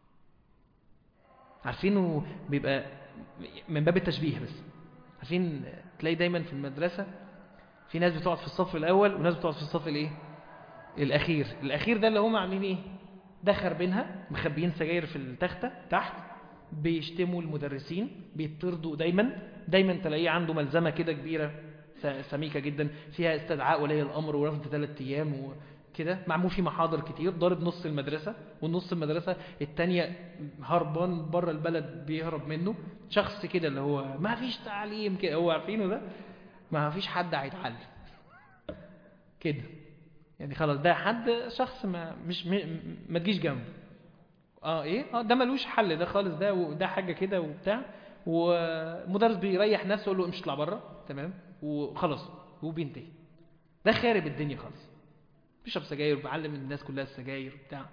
عارفينه بيبقى من باب التشبيه بس. عارفين تلاقي دايما في المدرسة في ناس بتقعد في الصف الأول وناس بتقعد في الصف الايه الأخير. الأخير ده اللي هم عاملين ايه؟ دخر بينها، مخبيين سجاير في التختة تحت، بيشتموا المدرسين، بيطردوا دايما. دايما تلاقيه عنده ملزمة كده كبيرة سميكة جدا فيها استدعاء ولي الأمر ورفض ثلاث أيام وكده، معمول فيه محاضر كتير، ضارب نص المدرسة، والنص المدرسة التانية هربان بره البلد بيهرب منه. شخص كده اللي هو ما فيش تعليم كده، هو عارفينه ده ما فيش حد هيتعلم كده، يعني خلاص ده حد شخص ما مش م... ما تجيش جنبه. اه ايه اه ده ملوش حل ده خالص، ده وده حاجه كده وبتاع. ومدرس بيريح نفسه يقول له امشي اطلع بره، تمام، وخلاص هو بينتهي. ده خارب الدنيا خالص، بيشرب سجاير وبيعلم الناس كلها السجاير وبتاع.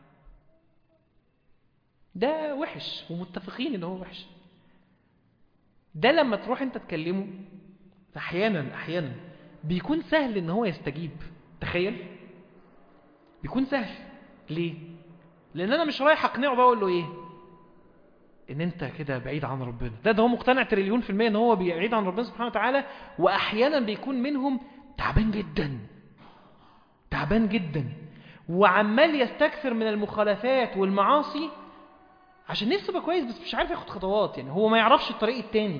ده وحش ومتفقين ان هو وحش. ده لما تروح انت تكلمه احيانا احيانا بيكون سهل ان هو يستجيب. تخيل بيكون سهل. ليه؟ لان انا مش رايح اقنعه بقى اقول له ايه ان انت كده بعيد عن ربنا. ده ده هو مقتنع تريليون في المية ان هو بعيد عن ربنا سبحانه وتعالى، واحيانا بيكون منهم تعبان جدا تعبان جدا وعمال يستكثر من المخالفات والمعاصي عشان نفسه يبقى كويس بس مش عارف ياخد خطوات. يعني هو ما يعرفش الطريق التاني.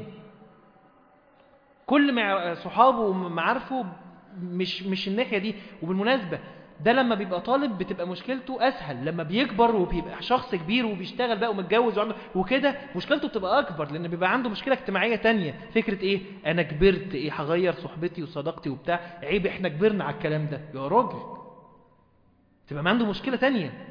كل ما صحابه ومعارفه مش مش الناحية دي. وبالمناسبة ده لما بيبقى طالب بتبقى مشكلته أسهل، لما بيكبر وبيبقى شخص كبير وبيشتغل بقى ومتجوز وكده مشكلته بتبقى أكبر، لأن بيبقى عنده مشكلة اجتماعية تانية. فكرة إيه؟ أنا كبرت، إيه هغير صحبتي وصداقتي وبتاع، عيب إحنا كبرنا على الكلام ده يا راجل. تبقى ما عنده مشكلة تانية.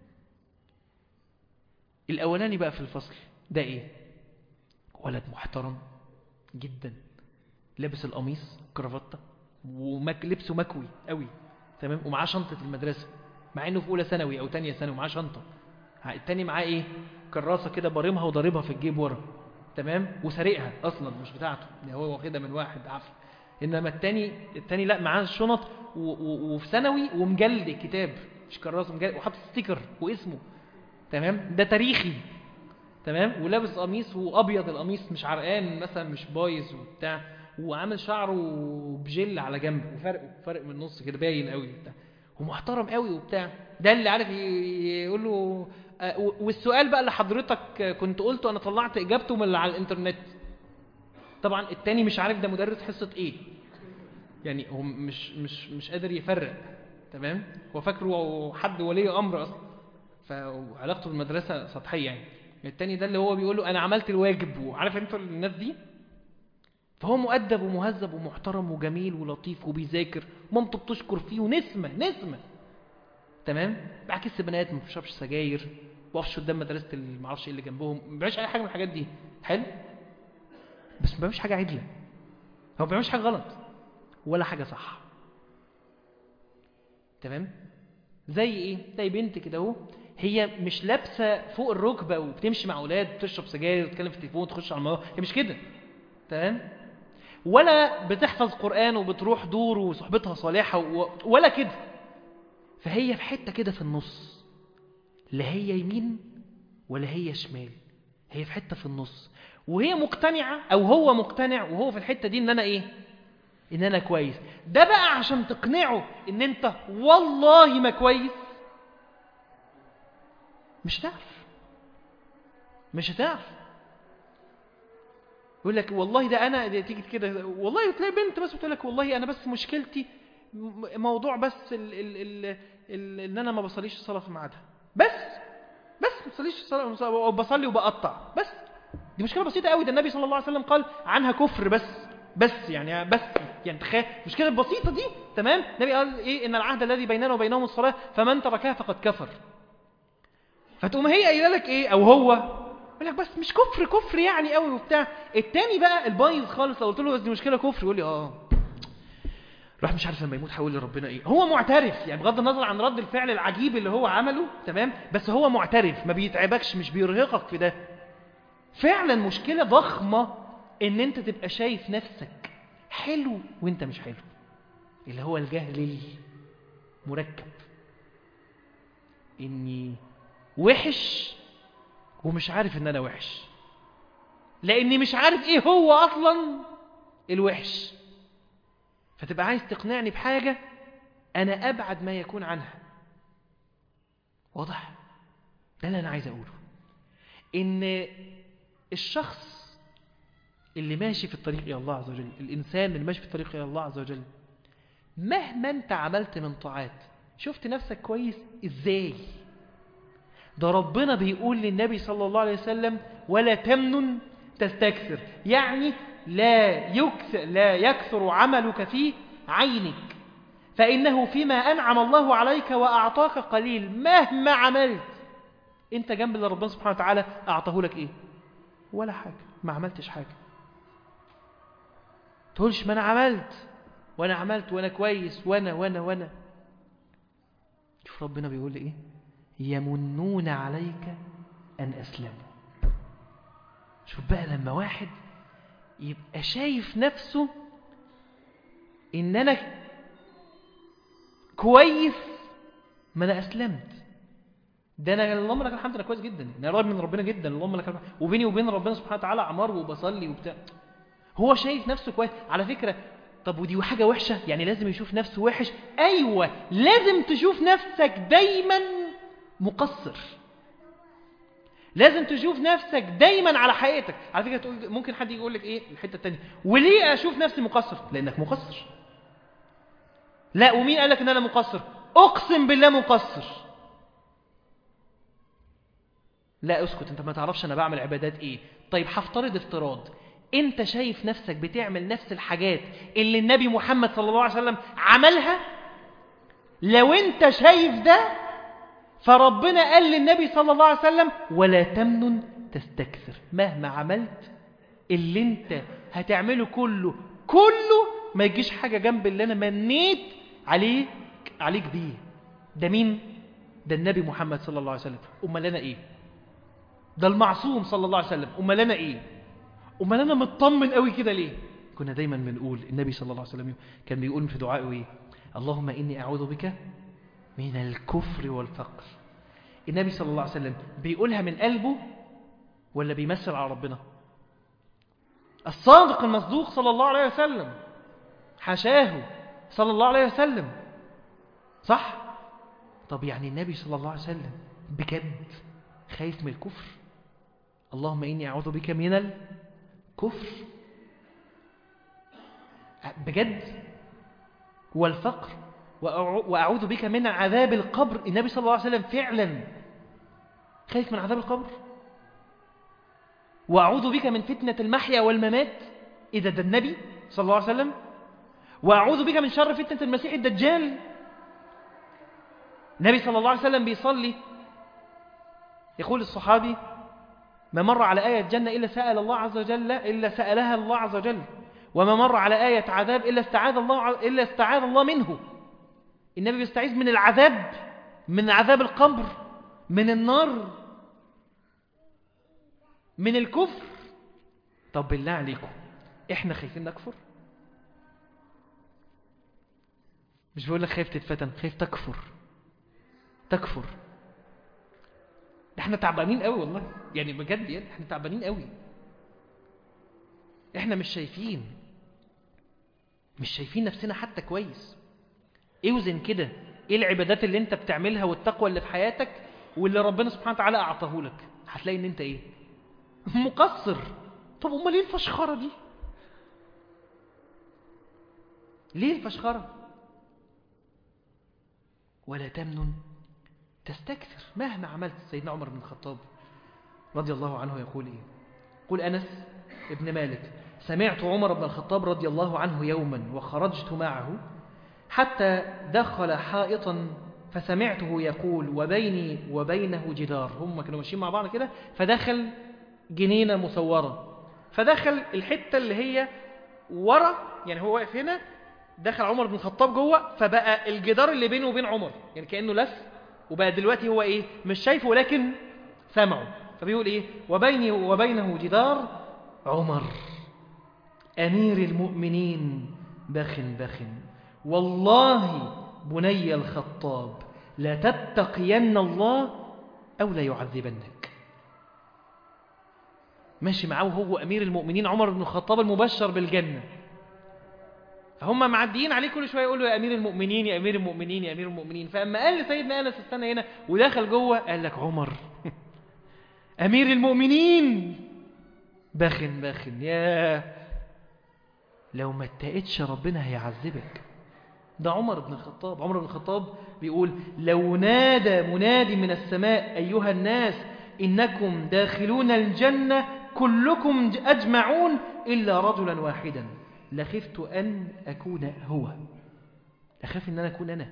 الأولاني بقى في الفصل ده إيه؟ ولد محترم جدا، لابس القميص كرافتة ولبسه مكوي قوي، تمام، ومعاه شنطة المدرسة مع انه في اولى ثانوي او تانية ثانوي ومعاه شنطة. التاني معاه ايه؟ كراسة كده بارمها وضاربها في الجيب ورا، تمام، وسارقها اصلا مش بتاعته، ده هو واخدها من واحد عفوا. انما التاني التاني لا معاه الشنط وفي ثانوي ومجلد كتاب، مش كراسة، مجلد، وحاطط ستيكر واسمه، تمام، ده تاريخي، تمام، ولابس قميص وابيض، القميص مش عرقان مثلا مش بايظ وبتاع، وعامل شعره بجل على جنب وفرقه فرق من النص كده باين قوي وبتاع، ومحترم قوي وبتاع. ده اللي عارف يقول له. والسؤال بقى اللي حضرتك كنت قلته انا طلعت اجابته من على الانترنت. طبعا التاني مش عارف ده مدرس حصة ايه، يعني هو مش مش مش قادر يفرق، تمام، هو فاكره حد ولي امر اصلا، فعلاقته بالمدرسة سطحية يعني. التاني ده اللي هو بيقول له انا عملت الواجب، وعارف انتوا الناس دي. فهو مؤدب ومهذب ومحترم وجميل ولطيف وبيذاكر، مامته بتشكر فيه ونسمة نسمة، تمام، بعكس بنات ما بتشربش سجاير، وقفش قدام مدرسة المعرفش ايه اللي جنبهم، ما بيعملش اي حاجة من الحاجات دي، حلو، بس ما بيعملش حاجة عدلة، هو ما بيعملش حاجة غلط ولا حاجة صح. تمام؟ زي ايه؟ زي بنت كده اهو، هي مش لابسة فوق الركبة وبتمشي مع اولاد وتشرب سجاير وتتكلم في التليفون وتخش على الموضوع، هي مش كده. تمام؟ ولا بتحفظ قرآن وبتروح دور وصحبتها صالحة و... ولا كده. فهي في حتة كده في النص، لا هي يمين ولا هي شمال، هي في حتة في النص، وهي مقتنعة او هو مقتنع وهو في الحتة دي ان انا ايه، ان انا كويس. ده بقى عشان تقنعه ان انت والله ما كويس، مش هتعرف، مش هتعرف. يقول لك والله ده انا، ده تيجي كده والله تلاقي بنت بس بتقول لك والله انا بس مشكلتي موضوع بس ال ال ال ال ان انا ما بصليش الصلاه في ميعادها، بس بس ما بصليش الصلاه وبصلي وبقطع بس. دي مشكله بسيطه قوي، ده النبي صلى الله عليه وسلم قال عنها كفر، بس بس يعني بس يعني تخيل المشكله البسيطه دي. تمام؟ النبي قال ايه؟ ان العهد الذي بيننا وبينهم الصلاه فمن تركها فقد كفر. فتقوم هي قايله لك ايه، او هو يقول لك بس مش كفر كفر يعني قوي وبتاع. التاني بقى البايظ خالص لو قلت له بس دي مشكله كفر يقول لي اه راح مش عارف لما يموت هيقول لربنا ايه. هو معترف يعني بغض النظر عن رد الفعل العجيب اللي هو عمله، تمام، بس هو معترف، ما بيتعبكش، مش بيرهقك في ده. فعلا مشكله ضخمه ان انت تبقى شايف نفسك حلو وانت مش حلو، اللي هو الجهل المركب، اني وحش ومش عارف ان انا وحش، لاني مش عارف ايه هو اصلا الوحش. فتبقى عايز تقنعني بحاجة انا ابعد ما يكون عنها. واضح؟ ده اللي انا عايز اقوله، ان الشخص اللي ماشي في الطريق الى الله عز وجل، الانسان اللي ماشي في الطريق الى الله عز وجل، مهما انت عملت من طاعات، شفت نفسك كويس ازاي؟ ده ربنا بيقول للنبي صلى الله عليه وسلم ولا تمنن تستكثر، يعني لا يكثر, لا يكثر عملك في عينك، فإنه فيما أنعم الله عليك وأعطاك قليل. مهما عملت انت جنب اللي ربنا سبحانه وتعالى أعطاه لك ايه؟ ولا حاجة، ما عملتش حاجة. تقولش ما أنا عملت وأنا عملت وأنا كويس وأنا وأنا وأنا شوف ربنا بيقول لي ايه؟ يمنون عليك أن أسلموا. شوف بقى لما واحد يبقى شايف نفسه إن أنا كويس، ما أنا أسلمت، ده أنا اللهم لك الحمد أنا كويس جدا، أنا قريب من ربنا جدا، اللهم لك الحمد، وبيني وبين ربنا سبحانه وتعالى عمار وبصلي وبتاع. هو شايف نفسه كويس على فكرة. طب ودي حاجة وحشة يعني لازم يشوف نفسه وحش؟ أيوة، لازم تشوف نفسك دايما مقصر، لازم تشوف نفسك دايما على حقيقتك. على فكرة تقول ممكن حد يقول لك ايه الحتة التانية، وليه اشوف نفسي مقصر؟ لانك مقصر. لا، ومين قالك ان انا مقصر؟ اقسم بالله مقصر. لا اسكت، انت ما تعرفش انا بعمل عبادات ايه. طيب هفترض افتراض انت شايف نفسك بتعمل نفس الحاجات اللي النبي محمد صلى الله عليه وسلم عملها. لو انت شايف ده، فربنا قال للنبي صلى الله عليه وسلم ولا تمنن تستكثر. مهما عملت اللي انت هتعمله كله كله ما يجيش حاجة جنب اللي انا منيت عليك عليك بيه. ده مين؟ ده النبي محمد صلى الله عليه وسلم. امال انا ايه؟ ده المعصوم صلى الله عليه وسلم. امال انا ايه؟ امال انا مطمن قوي كده ليه؟ كنا دايما بنقول النبي صلى الله عليه وسلم كان بيقول في دعائه ايه؟ اللهم اني اعوذ بك من الكفر والفقر. النبي صلى الله عليه وسلم بيقولها من قلبه ولا بيمثل على ربنا؟ الصادق المصدوق صلى الله عليه وسلم حشاه صلى الله عليه وسلم، صح؟ طب يعني النبي صلى الله عليه وسلم بجد خايف من الكفر؟ اللهم إني أعوذ بك من الكفر بجد والفقر وأعوذ بك من عذاب القبر. النبي صلى الله عليه وسلم فعلا خايف من عذاب القبر. وأعوذ بك من فتنة المحيا والممات، إذا ده النبي صلى الله عليه وسلم. وأعوذ بك من شر فتنة المسيح الدجال. النبي صلى الله عليه وسلم بيصلي يقول الصحابي ما مر على آية جنة إلا سأل الله عز وجل إلا سألها الله عز وجل، وما مر على آية عذاب إلا استعاذ الله إلا استعاذ الله منه. النبي بيستعيذ من العذاب، من عذاب القبر، من النار، من الكفر. طب بالله عليكم احنا خايفين نكفر؟ مش بقول لك خايف تتفتن، خايف تكفر. تكفر احنا تعبانين قوي والله، يعني بجد يعني احنا تعبانين قوي. احنا مش شايفين مش شايفين نفسنا حتى كويس. اوزن كده ايه العبادات اللي انت بتعملها والتقوى اللي في حياتك واللي ربنا سبحانه وتعالى اعطاه لك، هتلاقي ان انت ايه؟ مقصر. طب امال ليه الفشخره دي؟ ليه الفشخره؟ ولا تمنن تستكثر مهما عملت. سيدنا عمر بن الخطاب رضي الله عنه يقول ايه؟ يقول انس ابن مالك سمعت عمر بن الخطاب رضي الله عنه يوما وخرجت معه حتى دخل حائطا فسمعته يقول وبيني وبينه جدار. هم كانوا ماشيين مع بعض كده، فدخل جنينة مصورة، فدخل الحتة اللي هي ورا، يعني هو واقف هنا، دخل عمر بن الخطاب جوه، فبقى الجدار اللي بينه وبين عمر يعني كأنه لف، وبقى دلوقتي هو ايه؟ مش شايفه ولكن سمعه. فبيقول ايه؟ وبيني وبينه جدار عمر أمير المؤمنين بخ بخ والله بني الخطاب لا تتقين الله أو لا يعذبنك. ماشي معه هو أمير المؤمنين عمر بن الخطاب المبشر بالجنة، فهم معديين عليه كل شوية يقولوا يا أمير المؤمنين يا أمير المؤمنين يا أمير المؤمنين. فأما قال لسيدنا أنس استنى هنا ودخل جوه، قال لك عمر أمير المؤمنين بخ بخ. يا لو ما اتقيتش ربنا هيعذبك. ده عمر بن الخطاب. عمر بن الخطاب بيقول لو نادى منادي من السماء أيها الناس إنكم داخلون الجنة كلكم أجمعون إلا رجلا واحدا لخفت أن أكون هو. أخاف أن أنا أكون أنا.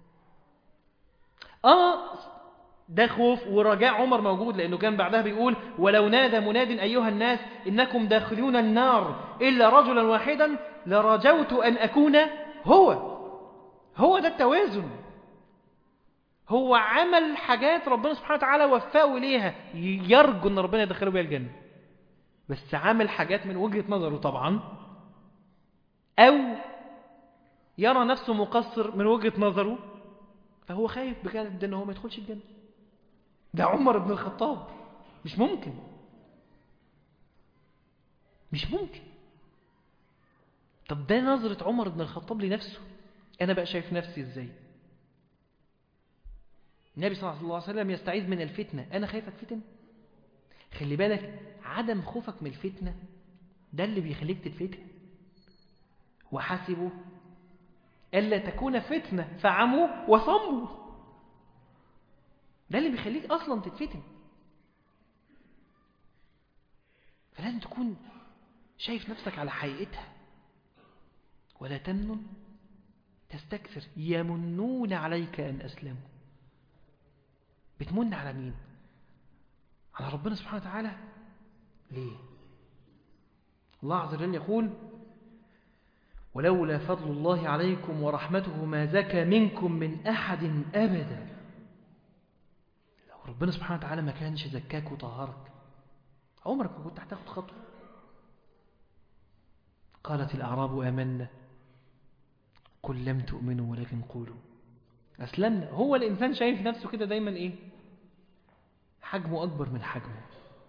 آه ده خوف ورجاء عمر موجود، لأنه كان بعدها بيقول ولو نادى مناد أيها الناس إنكم داخلون النار إلا رجلا واحدا لرجوت أن أكون هو. هو ده التوازن. هو عمل حاجات ربنا سبحانه وتعالى وفقه إليها يرجو أن ربنا يدخله بها الجنة، بس عمل حاجات من وجهة نظره طبعا، أو يرى نفسه مقصر من وجهة نظره، فهو خايف بجد أنه ما يدخلش الجنة. ده عمر بن الخطاب. مش ممكن مش ممكن. طب ده نظرة عمر بن الخطاب لنفسه. أنا بقى شايف نفسي إزاي؟ النبي صلى الله عليه وسلم يستعيذ من الفتنة. أنا خايف أتفتن؟ خلي بالك عدم خوفك من الفتنة ده اللي بيخليك تتفتن. وحسبوا ألا تكون فتنة فعموا وصموا. ده اللي بيخليك أصلا تتفتن. فلازم تكون شايف نفسك على حقيقتها. ولا تمنن تستكثر يمنون عليك أن أسلموا. بتمن على مين؟ على ربنا سبحانه وتعالى. ليه؟ الله عز وجل يقول ولولا فضل الله عليكم ورحمته ما زكى منكم من أحد أبدا. لو ربنا سبحانه وتعالى ما كانش زكاك وطهرك عمرك ما كنت هتاخد خطوة. قالت الأعراب آمنا قل لم تؤمنوا ولكن قولوا أسلمنا. هو الإنسان شايف نفسه كده دايما إيه؟ حجمه أكبر من حجمه.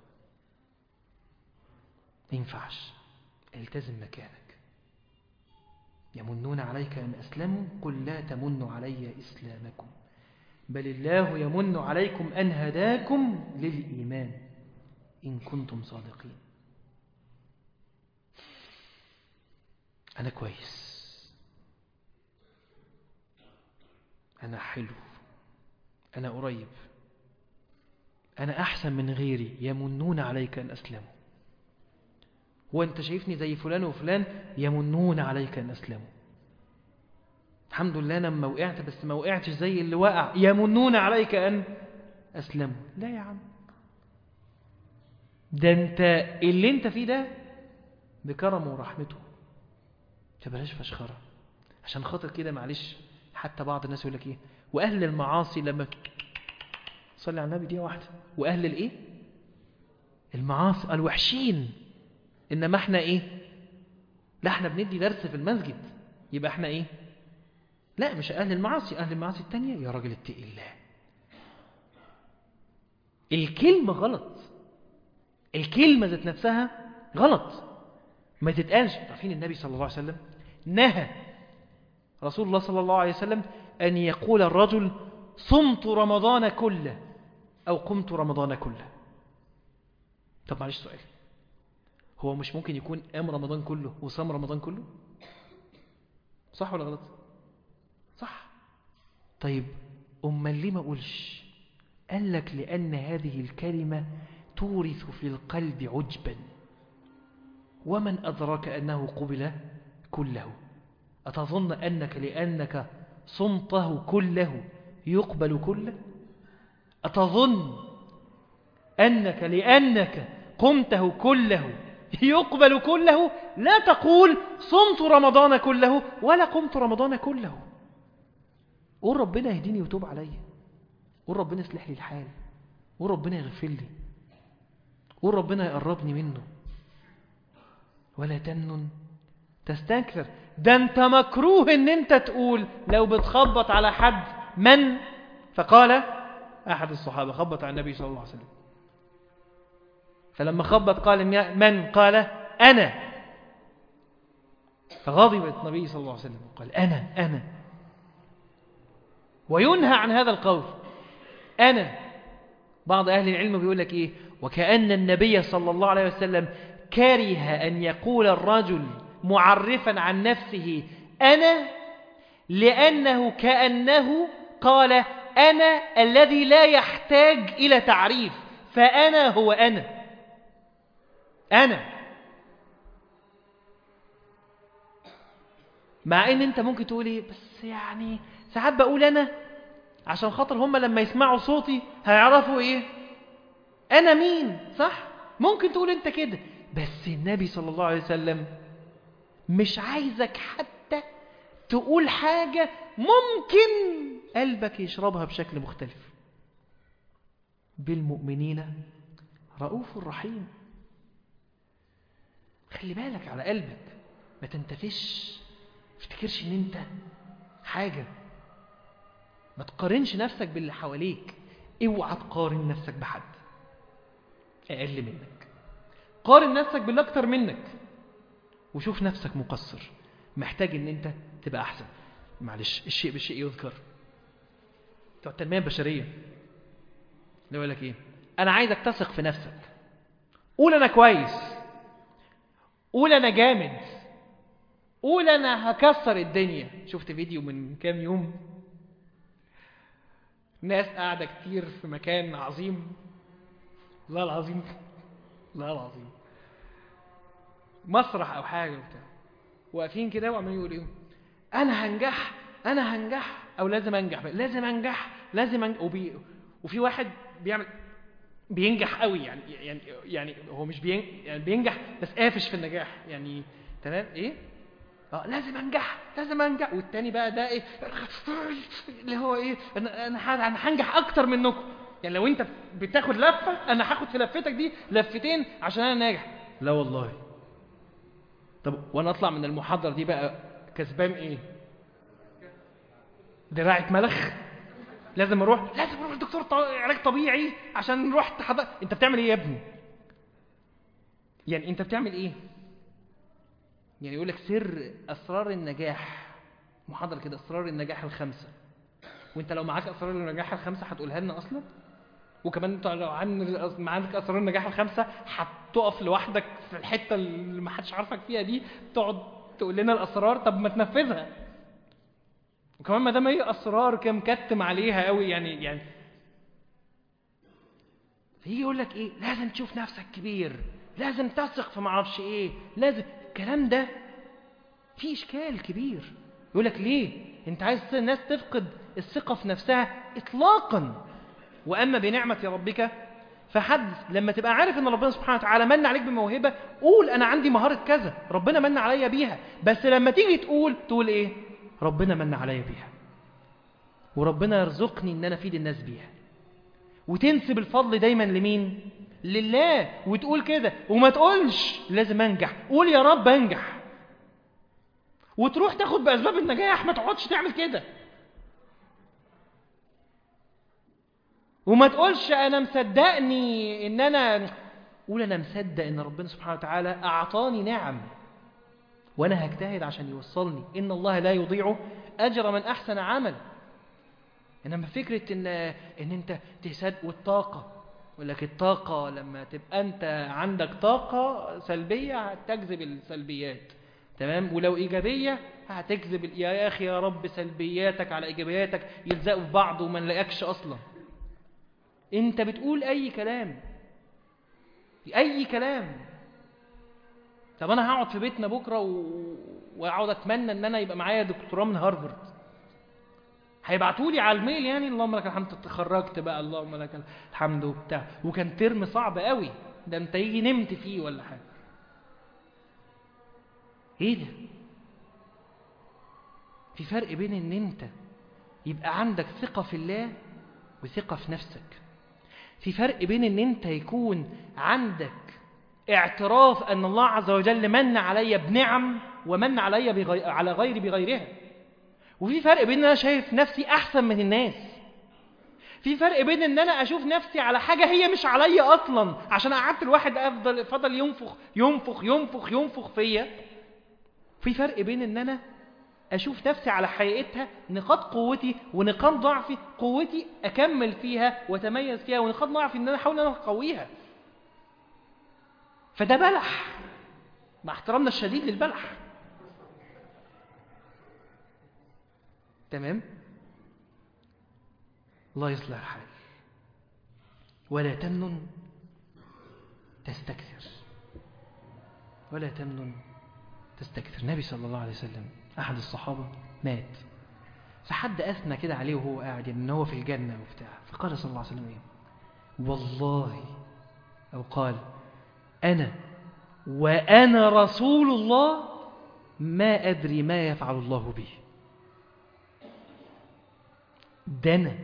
ما ينفعش. التزم مكانك. يمنون عليك أن أسلموا قل لا تمنوا علي إسلامكم بل الله يمن عليكم أن هداكم للإيمان إن كنتم صادقين. أنا كويس، أنا حلو، أنا قريب، أنا أحسن من غيري. يمنون عليك أن أسلموا. هو أنت شايفني زي فلان وفلان؟ يمنون عليك أن أسلموا. الحمد لله أنا ما وقعت، بس ما وقعتش زي اللي وقع. يمنون عليك أن أسلموا. لا يا عم، ده انت اللي انت فيه ده بكرمه ورحمته، فبلاش فشخرة. عشان خاطر كده معلش، حتى بعض الناس يقول لك ايه، واهل المعاصي لما صلي على النبي دي واحدة، واهل الايه المعاصي الوحشين، انما احنا ايه، لا احنا بندي درس في المسجد، يبقى احنا ايه، لا مش اهل المعاصي، اهل المعاصي التانية يا راجل اتقي الله. الكلمة غلط، الكلمة ذات نفسها غلط، ما تتقالش. عارفين النبي صلى الله عليه وسلم نهى، رسول الله صلى الله عليه وسلم، أن يقول الرجل صمت رمضان كله أو قمت رمضان كله. طب معلش سؤال، هو مش ممكن يكون قام رمضان كله وصام رمضان كله؟ صح ولا غلط؟ صح. طيب أمال ليه ما أقولش؟ قال لك لأن هذه الكلمة تورث في القلب عجبا، ومن أدرك أنه قبل كله؟ أتظن أنك لأنك صمته كله يقبل كله؟ أتظن أنك لأنك قمته كله يقبل كله؟ لا تقول صمت رمضان كله ولا قمت رمضان كله. قول ربنا يهديني وتوب علي، قول ربنا يصلح لي الحال، قول ربنا يغفر لي، قول ربنا يقربني منه. ولا تمنن تستكثر. ده انت مكروه ان انت تقول لو بتخبط على حد من، فقال احد الصحابة خبط على النبي صلى الله عليه وسلم، فلما خبط قال من؟ قال انا، فغضب النبي صلى الله عليه وسلم قال انا انا. وينهى عن هذا القول انا. بعض اهل العلم بيقول لك ايه، وكأن النبي صلى الله عليه وسلم كره أن يقول الرجل معرفا عن نفسه أنا، لأنه كأنه قال أنا الذي لا يحتاج إلى تعريف، فأنا هو أنا أنا. مع أن أنت ممكن تقول إيه، بس يعني ساعات بقول أنا عشان خاطر هم لما يسمعوا صوتي هيعرفوا إيه أنا مين، صح؟ ممكن تقول أنت كده، بس النبي صلى الله عليه وسلم مش عايزك حتى تقول حاجة ممكن قلبك يشربها بشكل مختلف. بالمؤمنين رؤوف رحيم. خلي بالك على قلبك، ما تنتفش، ما تفتكرش ان انت حاجة، ما تقارنش نفسك باللي حواليك، اوعى تقارن نفسك بحد اقل منك، قارن نفسك باللي اكتر منك، وشوف نفسك مقصر محتاج ان انت تبقى احسن. معلش الشيء بالشيء يذكر. بتوع التنمية البشرية اللي يقول لك ايه، انا عايزك تثق في نفسك، قول انا كويس، قول انا جامد، قول انا هكسر الدنيا. شفت فيديو من كام يوم، ناس قاعدة كتير في مكان عظيم، لا العظيم لا العظيم مسرح او حاجة وبتاع، واقفين كده وعمالين يقولوا ايه، انا هنجح انا هنجح او لازم انجح لازم انجح لازم انجح. وبي... وفي واحد بيعمل بينجح قوي، يعني يعني يعني هو مش بين... يعني بينجح بس قافش في النجاح، يعني تمام ايه اه لازم انجح لازم انجح. والتاني بقى ده ايه اللي هو ايه، انا انا هنجح اكتر منكم، يعني لو انت بتاخد لفه انا هاخد في لفتك دي لفتين عشان انا ناجح. لا والله. طب وانا اطلع من المحاضره دي بقى كسبان ايه؟ دراعة ملخ. لازم اروح لازم اروح لدكتور طو... علاج طبيعي عشان نروح تحضر. انت بتعمل ايه يا ابني؟ يعني انت بتعمل ايه؟ يعني يقول لك سر اسرار النجاح، محاضره كده اسرار النجاح الخمسه، وانت لو معاك اسرار النجاح الخمسه هتقولها لنا اصلا؟ وكمان انت لو معاك اسرار النجاح الخمسه هتقف لوحدك في الحته اللي ما حدش عارفك فيها دي تقعد تقول لنا الاسرار؟ طب ما تنفذها. وكمان ما دام هي اسرار كم كتم عليها قوي، يعني يعني فيجي يقول لك ايه، لازم تشوف نفسك كبير، لازم تثق في ما اعرفش ايه، لازم الكلام ده فيه اشكال كبير. يقول لك ليه انت عايز الناس تفقد الثقه في نفسها؟ اطلاقا. واما بنعمه ربك فحدث لما تبقى عارف ان ربنا سبحانه وتعالى من عليك بموهبة، قول انا عندي مهارة كذا ربنا من عليا بيها. بس لما تيجي تقول تقول ايه؟ ربنا من عليا بيها، وربنا يرزقني ان انا افيد الناس بيها. وتنسب الفضل دايما لمين؟ لله. وتقول كده وما تقولش لازم انجح، قول يا رب انجح، وتروح تاخد باسباب النجاح. ما تقعدش تعمل كده، وما تقولش انا مصدقني ان انا، قول انا مصدق ان ربنا سبحانه وتعالى اعطاني نعم وانا هجتهد عشان يوصلني. ان الله لا يضيع اجر من احسن عمل. انما فكره ان ان انت تصدق. والطاقه، يقول لك الطاقه لما تبقى انت عندك طاقه سلبيه هتجذب السلبيات، تمام؟ ولو ايجابيه هتجذب يا اخي يا رب سلبياتك على ايجابياتك يلزقوا في بعض وما نلاقيكش اصلا. انت بتقول اي كلام، اي كلام. طب انا هقعد في بيتنا بكره و... واقعد اتمنى ان انا يبقى معايا دكتوراه من هارفارد، هيبعتوا لي على الميل يعني اللهم لك الحمد اتخرجت بقى اللهم لك الحمد وبتاع، وكان ترم صعب قوي ده انت يجي نمت فيه ولا حاجه. ايه ده؟ في فرق بين ان انت يبقى عندك ثقه في الله وثقه في نفسك. في فرق بين ان انت يكون عندك اعتراف ان الله عز وجل من علي بنعم ومن علي بغي... على غيري بغيرها. وفي فرق بين ان انا شايف نفسي احسن من الناس. في فرق بين ان انا اشوف نفسي على حاجة هي مش عليا اصلا، عشان قعدت الواحد افضل فضل ينفخ ينفخ ينفخ ينفخ فيا. في فرق بين ان انا اشوف نفسي على حقيقتها، نقاط قوتي ونقاط ضعفي، قوتي اكمل فيها واتميز فيها، ونقاط ضعفي ان انا احاول ان انا اقويها. فده بلح، مع احترامنا الشديد للبلح، تمام؟ الله يصلح الحال. ولا تمنن تستكثر، ولا تمنن تستكثر. النبي صلى الله عليه وسلم أحد الصحابة مات، فحد أثنى كده عليه وهو قاعد إن هو في الجنة وبتاع، فقال صلى الله عليه وسلم إيه؟ والله، أو قال أنا وأنا رسول الله ما أدري ما يفعل الله به. ده أنا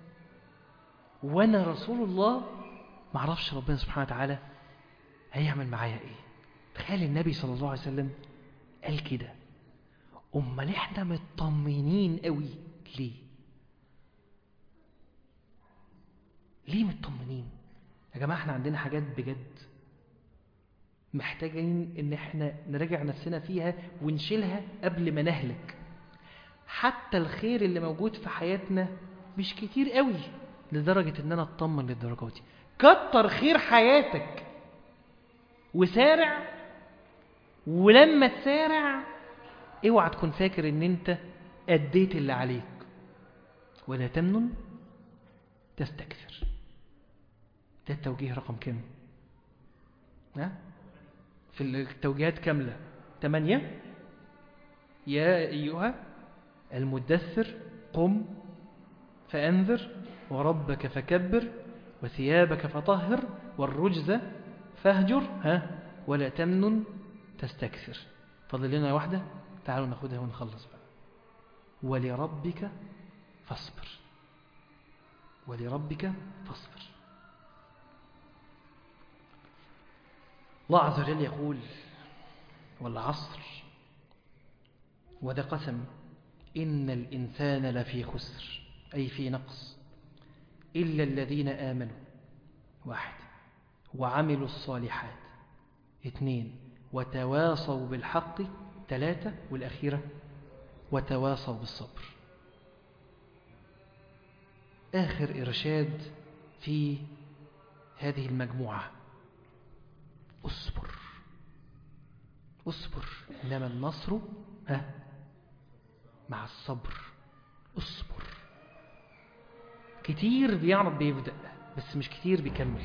وأنا رسول الله ما أعرفش ربنا سبحانه وتعالى هيعمل معايا إيه. تخيل النبي صلى الله عليه وسلم قال كده. أمال إحنا مطمنين قوي ليه؟ ليه مطمنين؟ يا جماعة إحنا عندنا حاجات بجد محتاجين إن إحنا نراجع نفسنا فيها ونشيلها قبل ما نهلك. حتى الخير اللي موجود في حياتنا مش كتير قوي لدرجة إن أنا أطمن للدرجة دي. كتر خير حياتك وسارع، ولما تسارع اوعى تكون فاكر إن أنت أديت اللي عليك. ولا تمنن تستكثر. ده التوجيه رقم كم؟ ها؟ في التوجيهات كاملة ثمانية. يا أيها المدثر قم فأنذر وربك فكبر وثيابك فطهر والرجز فاهجر. ها؟ ولا تمنن تستكثر. فضل لنا واحدة، تعالوا ناخدها ونخلص بقى. ولربك فاصبر. ولربك فاصبر. الله عز وجل يقول والعصر وده قسم إن الإنسان لفي خسر، أي في نقص، إلا الذين آمنوا واحد وعملوا الصالحات اثنين وتواصوا بالحق ثلاثة والأخيرة وتواصوا بالصبر. آخر إرشاد في هذه المجموعة أصبر. أصبر، إنما النصر ها مع الصبر. أصبر. كتير بيعرف بيبدأ بس مش كتير بيكمل.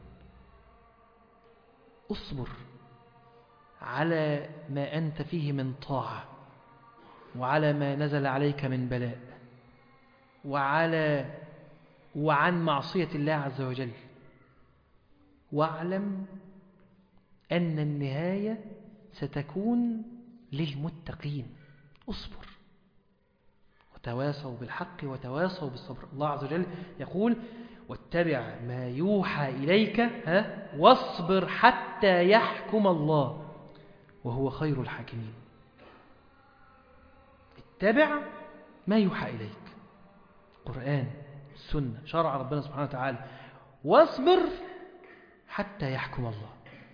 أصبر على ما أنت فيه من طاعة، وعلى ما نزل عليك من بلاء، وعلى وعن معصية الله عز وجل. واعلم أن النهاية ستكون للمتقين. اصبر وتواصوا بالحق وتواصوا بالصبر. الله عز وجل يقول واتبع ما يوحى إليك ها واصبر حتى يحكم الله وهو خير الحاكمين. اتبع ما يوحى إليك، القرآن، السنة، شرع ربنا سبحانه وتعالى، واصبر حتى يحكم الله.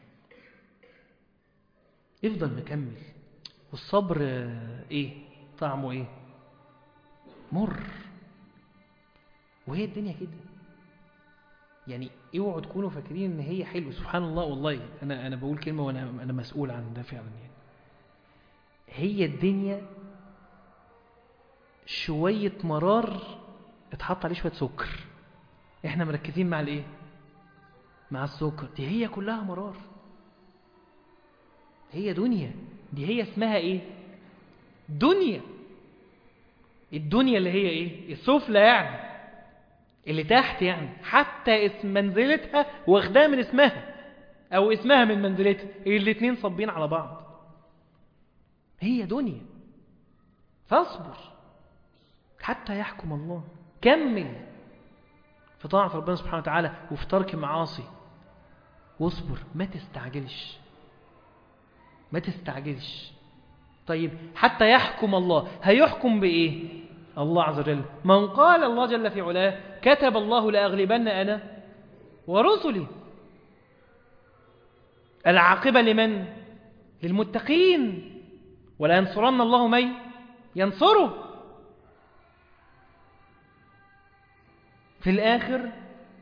افضل مكمل. والصبر ايه طعمه؟ ايه؟ مر. وهي الدنيا كده يعني. اوعوا تكونوا فاكرين ان هي حلو. سبحان الله، والله انا انا بقول كلمه وانا انا مسؤول عن ده فعلا يعني. هي الدنيا شويه مرار اتحط عليه شويه سكر. احنا مركزين مع الايه؟ مع السكر. دي هي كلها مرار. هي دنيا. دي هي اسمها ايه؟ دنيا. الدنيا اللي هي ايه؟ السفلى يعني، اللي تحت يعني، حتى اسم منزلتها واخدها من اسمها او اسمها من منزلتها، الاتنين صبين على بعض. هي دنيا. فاصبر حتى يحكم الله. كمل في طاعة ربنا سبحانه وتعالى وفي ترك المعاصي. واصبر، ما تستعجلش ما تستعجلش. طيب حتى يحكم الله، هيحكم بإيه؟ الله عز وجل من قال الله جل في علاه كتب الله لأغلبن أنا ورسلي. العاقبة لمن؟ للمتقين. ولا ينصرن الله من ينصره. في الآخر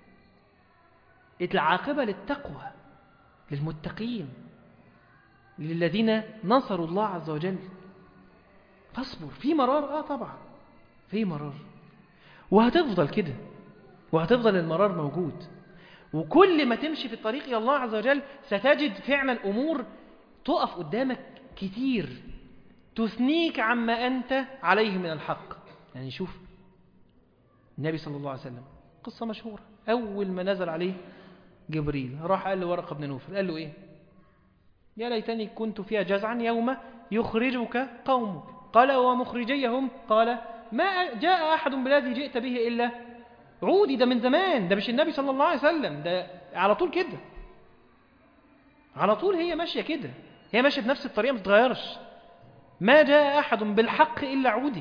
العاقبة للتقوى، للمتقين، للذين نصروا الله عز وجل. فاصبر. في مرار، اه طبعا في مرار، وهتفضل كده، وهتفضل المرار موجود. وكل ما تمشي في الطريق إلى الله عز وجل ستجد فعلا أمور تقف قدامك كتير تثنيك عما أنت عليه من الحق. يعني شوف النبي صلى الله عليه وسلم، قصة مشهورة. أول ما نزل عليه جبريل راح قال له ورقة بن نوفل، قال له إيه؟ يا ليتني كنت فيها جزعا يوم يخرجك قومك. قال ومخرجيهم؟ قال ما جاء أحد بالذي جئت به إلا عودي. ده من زمان، ده مش النبي صلى الله عليه وسلم، ده على طول كده، على طول هي ماشية كده، هي ماشية بنفس الطريقة ما تتغيرش. ما جاء أحد بالحق إلا عودي.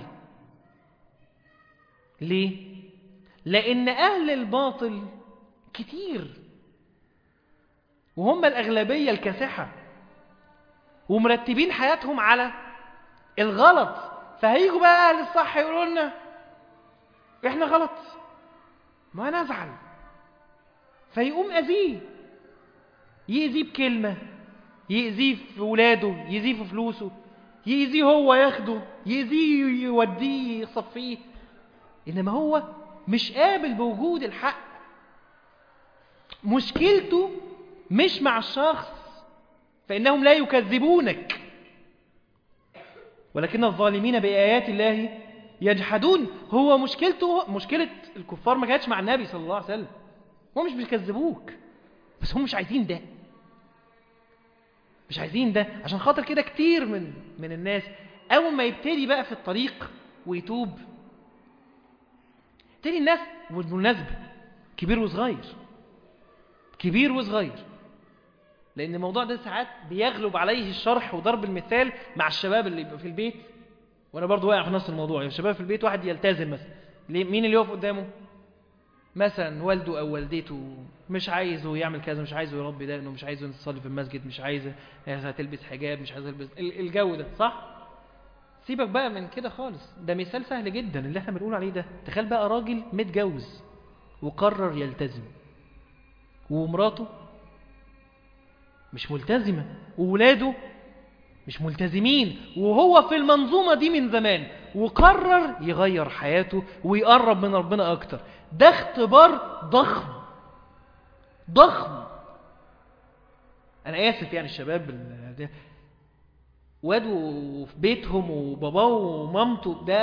ليه؟ لأن أهل الباطل كتير وهم الأغلبية الكاسحة ومرتبين حياتهم على الغلط. فهيجوا بقى أهل الصح يقولوا لنا إحنا غلط، ما نزعل. فيقوم أذيه، يأذيه بكلمة، يأذيه في ولاده، يأذيه في فلوسه، يأذيه هو ياخده، يأذيه يوديه يصفيه. إنما هو مش قابل بوجود الحق. مشكلته مش مع الشخص، فإنهم لا يكذبونك، ولكن الظالمين بآيات الله يجحدون. هو مشكلته، مشكلة الكفار ما كانتش مع النبي صلى الله عليه وسلم. هم مش بيكذبوك، بس هم مش عايزين ده، مش عايزين ده. عشان خاطر كده كتير من من الناس أول ما يبتدي بقى في الطريق ويتوب، تاني الناس بالمناسبة كبير وصغير، كبير وصغير، لأن الموضوع ده ساعات بيغلب عليه الشرح وضرب المثال مع الشباب اللي يبقى في البيت. وأنا برضو واقع في نفس الموضوع. يعني الشباب في البيت واحد يلتزم مثلا، مين اللي يقف قدامه؟ مثلا والده أو والدته، مش عايزه يعمل كذا، مش عايزه يربي دقنه، مش عايزه يصلي في المسجد، مش عايزه تلبس حجاب، مش عايزه تلبس الجو ده، صح؟ سيبك بقى من كده خالص. ده مثال سهل جدا اللي احنا بنقول عليه ده. تخيل بقى راجل متجوز وقرر يلتزم، ومراته مش ملتزمة، وولاده مش ملتزمين، وهو في المنظومة دي من زمان، وقرر يغير حياته ويقرب من ربنا أكتر. ده اختبار ضخم ضخم. أنا آسف يعني الشباب وادوا في بيتهم وباباه ومامته، ده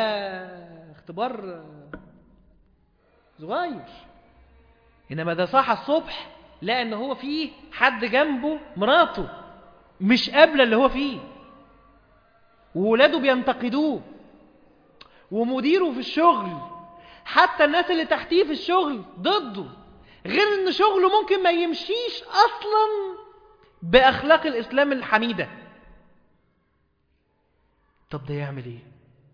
اختبار صغير. إنما ده صاحى الصبح لا ان هو فيه حد جنبه مراته مش قابله اللي هو فيه، وولاده بينتقدوه، ومديره في الشغل، حتى الناس اللي تحتيه في الشغل ضده، غير ان شغله ممكن ما يمشيش اصلا باخلاق الاسلام الحميده. طب ده يعمل ايه؟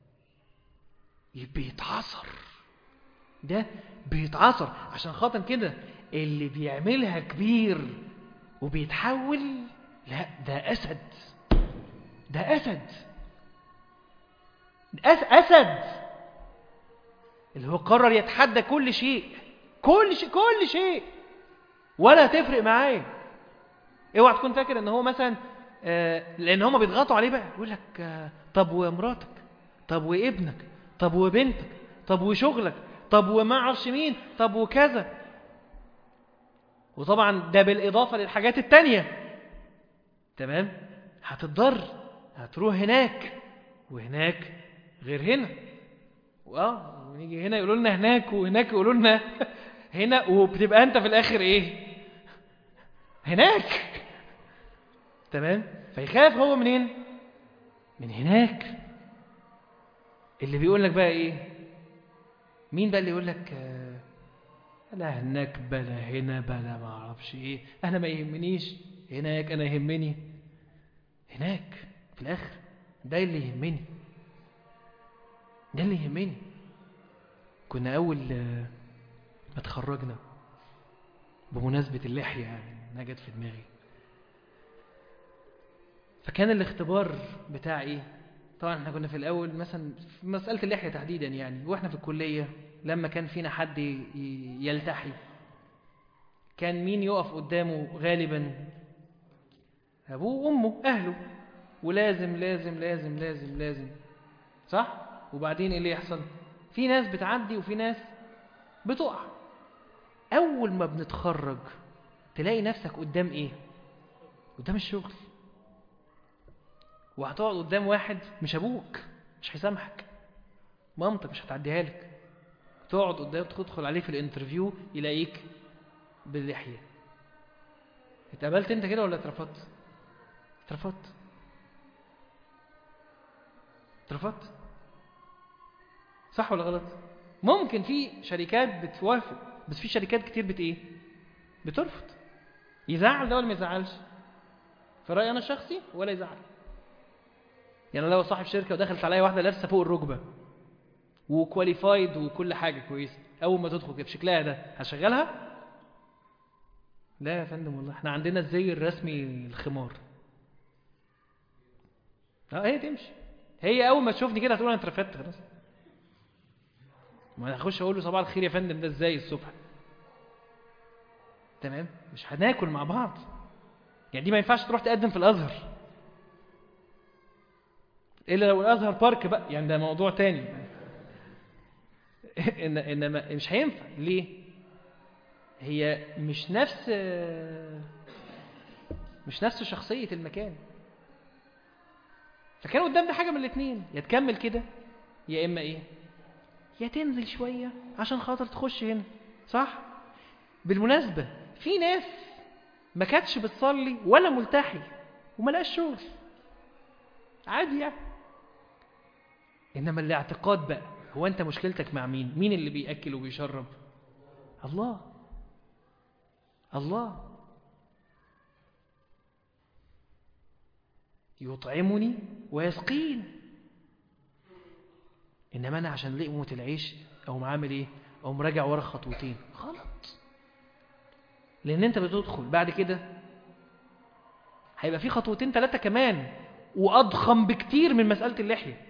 بيتعصر، ده بيتعصر. عشان خاطر كده اللي بيعملها كبير وبيتحول، لا ده اسد، ده اسد، أس اسد اللي هو قرر يتحدى كل شيء، كل شيء كل شيء ولا تفرق معاه. اوعى تكون فاكر ان هو مثلا آه لان هم بيضغطوا عليه بقى، يقول لك آه طب ومراتك، طب وابنك، طب وبنتك، طب وشغلك، طب وما اعرفش مين، طب وكذا. وطبعا ده بالاضافه للحاجات التانية. تمام، هتضطر هتروح هناك، وهناك غير هنا، واه ونيجي هنا يقولوا لنا هناك، وهناك يقولوا لنا هنا، وبتبقى انت في الاخر ايه؟ هناك. تمام، فيخاف هو منين؟ من هناك. اللي بيقول لك بقى ايه؟ مين بقى اللي يقول لك آه لا هناك بلا هنا بلا ما اعرفش ايه، انا ما يهمنيش هناك، انا يهمني هناك في الاخر. ده اللي يهمني، ده اللي يهمني. كنا اول ما تخرجنا بمناسبة اللحية يعني نجت في دماغي، فكان الاختبار بتاع ايه؟ طبعا احنا كنا في الاول مثلا في مسألة اللحية تحديدا يعني، واحنا في الكلية لما كان فينا حد يلتحي كان مين يقف قدامه؟ غالبا ابوه وامه، اهله، ولازم لازم لازم لازم لازم صح. وبعدين ايه اللي يحصل؟ في ناس بتعدي وفي ناس بتقع. اول ما بنتخرج تلاقي نفسك قدام ايه؟ قدام الشغل، وهتقعد قدام واحد مش ابوك، مش هيسامحك، مامتك مش هتعديها لك، تقعد قدام تدخل عليه في الانترفيو يلاقيك باللحية. اتقبلت انت كده ولا اترفضت؟ اترفضت، اترفضت صح ولا غلط؟ ممكن في شركات بتوافق، بس في شركات كتير بت ايه؟ بترفض. يزعل ده ولا ما يزعلش؟ في رأيي انا الشخصي ولا يزعل. يعني لو صاحب شركة ودخلت عليا واحدة لابسة فوق الركبة وكواليفايد وكل حاجة كويسة، اول ما تدخل كده بشكلها ده هشغلها؟ لا يا فندم والله احنا عندنا الزي الرسمي الخمار. اه هي تمشي، هي اول ما تشوفني كده هتقول انا اترفدت خلاص. ما اخش اقول له صباح الخير يا فندم ده ازاي الصبح؟ تمام، مش هناكل مع بعض. يعني دي ما ينفعش تروح تقدم في الازهر، الا لو الازهر بارك بقى، يعني ده موضوع تاني. ان انما مش هينفع. ليه؟ هي مش نفس مش نفس شخصية المكان. فكان قدامنا حاجة من الاثنين، يا تكمل كده يا اما ايه؟ يا تنزل شوية عشان خاطر تخش هنا، صح؟ بالمناسبة في ناس ما كانتش بتصلي ولا ملتحي وما لقاش شغل عادي يعني. انما الاعتقاد بقى، هو انت مشكلتك مع مين؟ مين اللي بيأكل وبيشرب؟ الله، الله يطعمني ويسقين. انما انا عشان لقمة العيش او عامل ايه؟ او مراجع ورا خطوتين، غلط. لان انت بتدخل بعد كده هيبقى في خطوتين ثلاثة كمان واضخم بكتير من مسألة اللحية،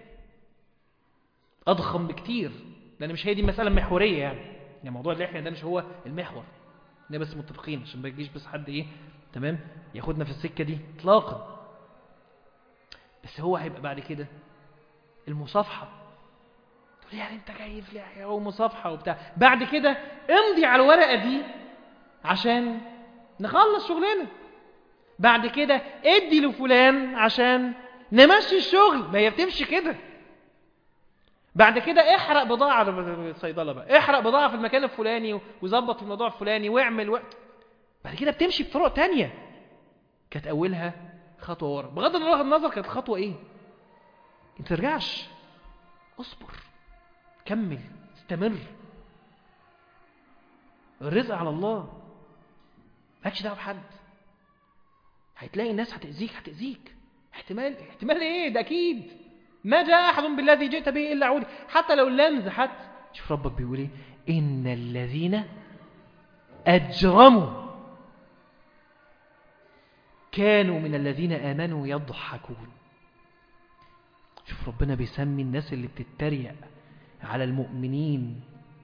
اضخم بكتير، لان مش هي دي المسألة المحورية يعني. يعني موضوع اللحية ده مش هو المحور، ده بس متفقين عشان ما يجيش بس حد ايه تمام ياخدنا في السكة دي اطلاقا. بس هو هيبقى بعد كده المصافحة. تقول يعني انت جاي في لحية ومصافحة وبتاع، بعد كده امضي على الورقة دي عشان نخلص شغلنا، بعد كده ادي لفلان عشان نمشي الشغل. ما هي بتمشي كده. بعد كده احرق بضاعة الصيدلة بقى، احرق بضاعة في المكان الفلاني وظبط في الموضوع الفلاني واعمل وقت. بعد كده بتمشي بفروع تانية كانت أولها خطوة ورا. بغض النظر كانت خطوة إيه، ما ترجعش، اصبر، كمل، استمر. الرزق على الله، مالكش دعوه بحد. هتلاقي الناس هتأذيك هتأذيك احتمال احتمال ايه ده اكيد. ما جاء احد بالذي جئت به الا عودي، حتى لو اللمز. حتى شوف ربك بيقول ايه، ان الذين اجرموا كانوا من الذين امنوا يضحكون. شوف ربنا بيسمي الناس اللي بتتريق على المؤمنين،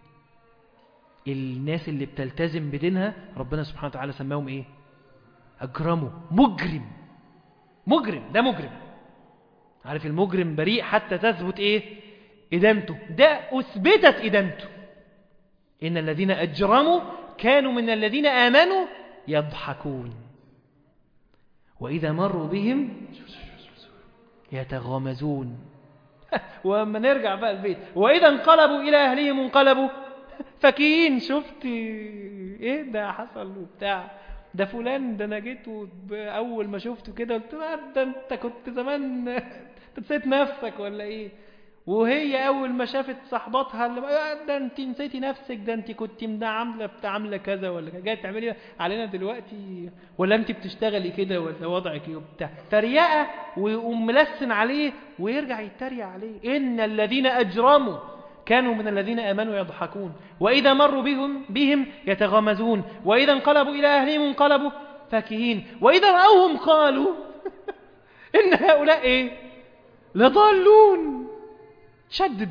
الناس اللي بتلتزم بدينها، ربنا سبحانه وتعالى سماهم ايه؟ اجرموا. مجرم، مجرم، ده مجرم. عارف المجرم بريء حتى تثبت ايه؟ ادانته. ده اثبتت ادانته. ان الذين اجرموا كانوا من الذين امنوا يضحكون واذا مروا بهم يتغامزون. وأما نرجع بقى البيت، وإذا انقلبوا إلى أهلهم انقلبوا فكين. شفت إيه ده حصل وبتاع، ده فلان، ده أنا جيت أول ما شفته كده قلت ده أنت كنت زمان نسيت نفسك ولا إيه. وهي أول ما شافت صاحباتها اللي ده أنت نسيتي نفسك، ده أنت كنت مدا عاملة بتاع عاملة كذا ولا كذا، جاية تعملي علينا دلوقتي، ولا أنت بتشتغلي كده ولا وضعك إيه وبتاع. تريقة ويقوم ملسن عليه ويرجع يتريق عليه. إن الذين أجرموا كانوا من الذين آمنوا يضحكون وإذا مروا بهم بهم يتغامزون وإذا انقلبوا إلى أهلهم انقلبوا فاكهين وإذا رأوهم قالوا إن هؤلاء إيه؟ لضالون. شدد.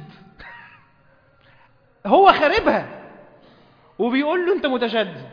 هو خاربها وبيقول له أنت متشدد.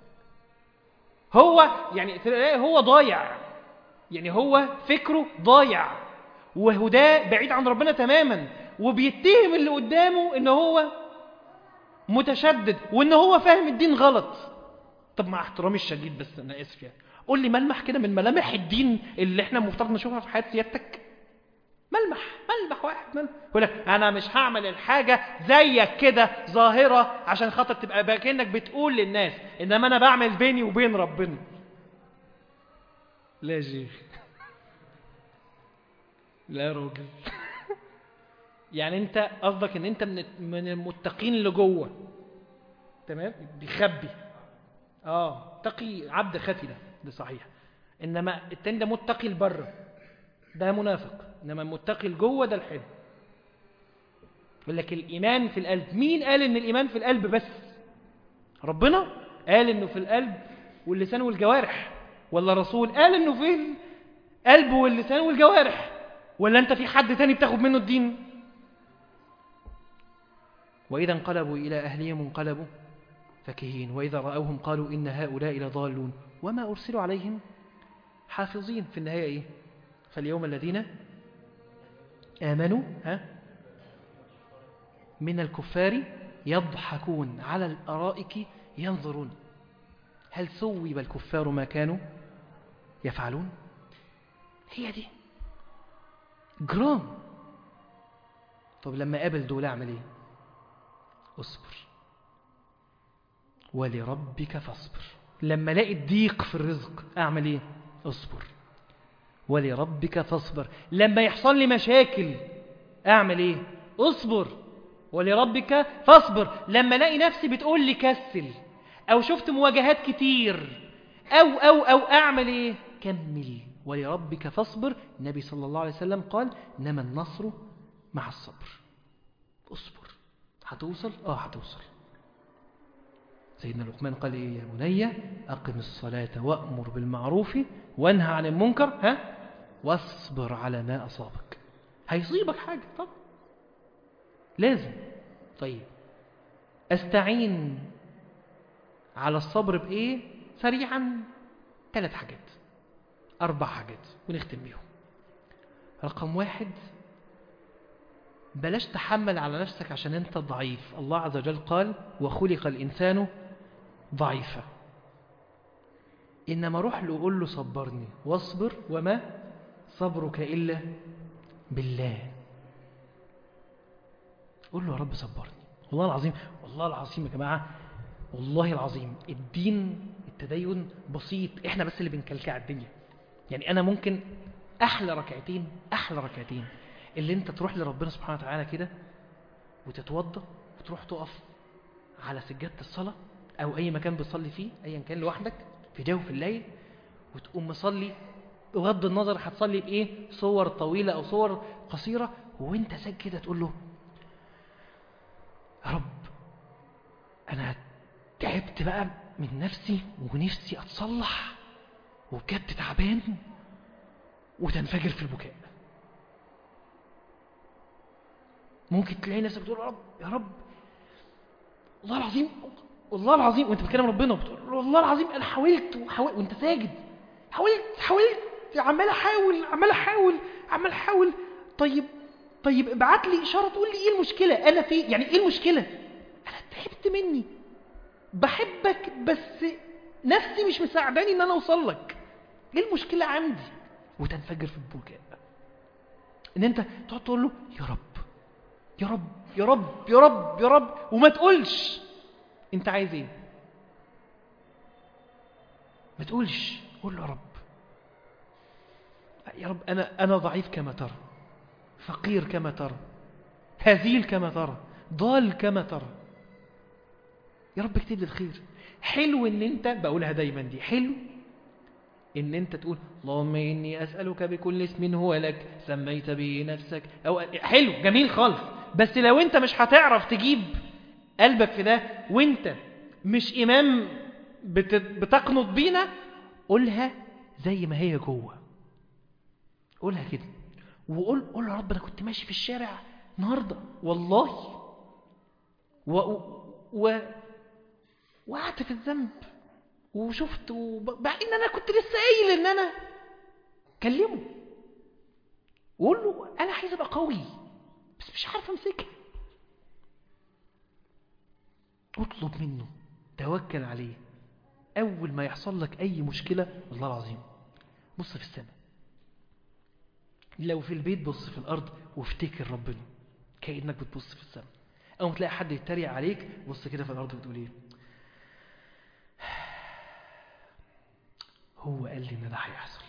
هو يعني هو ضايع، يعني هو فكره ضايع وهداه بعيد عن ربنا تماما، وبيتهم اللي قدامه إنه هو متشدد وإنه هو فاهم الدين غلط. طب مع احترامي الشديد بس أنا آسف يعني، قول لي ملمح كده من ملامح الدين اللي احنا مفترض نشوفها في حياة سيادتك. ملمح ملمح واحد ملمح. يقول لك انا مش هعمل الحاجه زيك كده ظاهره عشان خاطر تبقى كأنك بتقول للناس، انما انا بعمل بيني وبين ربنا. لا يا شيخ، لا يا راجل. يعني انت قصدك ان انت من من المتقين اللي جوه، تمام، بيخبي. اه تقي عبد ختي، ده ده صحيح. انما التاني ده متقي البر، ده منافق. انما المتقي الجوه ده الحلو. يقول لك الايمان في القلب. مين قال ان الايمان في القلب بس؟ ربنا قال انه في القلب واللسان والجوارح، ولا رسول قال انه في القلب واللسان والجوارح، ولا انت في حد تاني بتاخد منه الدين؟ واذا انقلبوا الى اهلهم انقلبوا فكهين واذا راوهم قالوا ان هؤلاء لضالون وما ارسلوا عليهم حافظين. في النهايه ايه؟ فاليوم الذين آمنوا ها من الكفار يضحكون على الأرائك ينظرون هل ثوب الكفار ما كانوا يفعلون. هي دي جرام. طب لما قابل دول أعمل إيه؟ أصبر ولربك فاصبر. لما لاقي الضيق في الرزق أعمل إيه؟ أصبر ولربك فاصبر. لما يحصل لي مشاكل أعمل إيه؟ أصبر ولربك فاصبر. لما الاقي نفسي بتقول لي كسل، أو شفت مواجهات كتير، أو أو أو أعمل إيه؟ كمل ولربك فاصبر. النبي صلى الله عليه وسلم قال إنما النصر مع الصبر. أصبر. هتوصل؟ آه هتوصل. سيدنا لقمان قال إيه يا بني أقم الصلاة وأمر بالمعروف وانهى عن المنكر ها واصبر على ما أصابك. هيصيبك حاجة طب لازم. طيب أستعين على الصبر بإيه؟ سريعا ثلاث حاجات أربع حاجات ونختم بيهم. رقم واحد، بلاش تحمل على نفسك عشان أنت ضعيف. الله عز وجل قال وخلق الإنسان ضعيفة. إنما روح له قول له صبرني واصبر وما صبرك إلا بالله. قول له يا رب صبرني. والله العظيم والله العظيم يا جماعة، والله العظيم الدين تدين بسيط، احنا بس اللي بنكلكع الدنيا. يعني انا ممكن احلى ركعتين احلى ركعتين اللي انت تروح لربنا سبحانه وتعالى كده وتتوضى وتروح تقف على سجادة الصلاة او اي مكان بتصلي فيه ايا كان لوحدك في جوف الليل، وتقوم مصلي بغض النظر هتصلي بايه، صور طويلة او صور قصيرة، وانت ساجد كده تقول له يا رب انا تعبت بقى من نفسي ونفسي اتصلح وبجد تعبان، وتنفجر في البكاء. ممكن تلاقي نفسك بتقول يا رب يا رب والله العظيم والله العظيم، وانت بتكلم ربنا وبتقول والله العظيم انا حاولت وحاولت وانت ساجد، حاولت حاولت عمال احاول عمال احاول عمال احاول طيب طيب ابعت لي اشاره تقول لي ايه المشكله، انا في يعني ايه المشكله، انا تعبت مني بحبك بس نفسي مش مساعداني ان انا اوصل لك، ايه المشكله عندي، وتنفجر في البكاء. ان انت تقعد تقول له يا رب يا رب يا رب يا رب يا رب، وما تقولش انت عايز ايه، ما تقولش، قول له يا رب يا رب انا انا ضعيف كما ترى، فقير كما ترى، هزيل كما ترى، ضال كما ترى، يا رب اكتب لي الخير. حلو ان انت بقولها دايما دي، حلو ان انت تقول اللهم اني اسالك بكل اسم هو لك سميت به نفسك، او حلو جميل خالص، بس لو انت مش هتعرف تجيب قلبك في ده وانت مش امام بت... بتقنط بينا، قولها زي ما هي جوه، قولها كده، وقول قول يا رب انا كنت ماشي في الشارع النهارده والله و و وقعت في الذنب وشفت وبع ان انا كنت لسه قايل ان انا كلمه، وقول له انا عايز ابقى قوي بس مش عارف امسكها، اطلب منه، توكل عليه. اول ما يحصل لك اي مشكله والله العظيم بص في السماء، لو في البيت بص في الارض وافتكر ربنا كأنك بتبص في السماء. او تلاقي حد يتريق عليك بص كده في الارض وتقول ايه، هو قال لي ان ده هيحصل.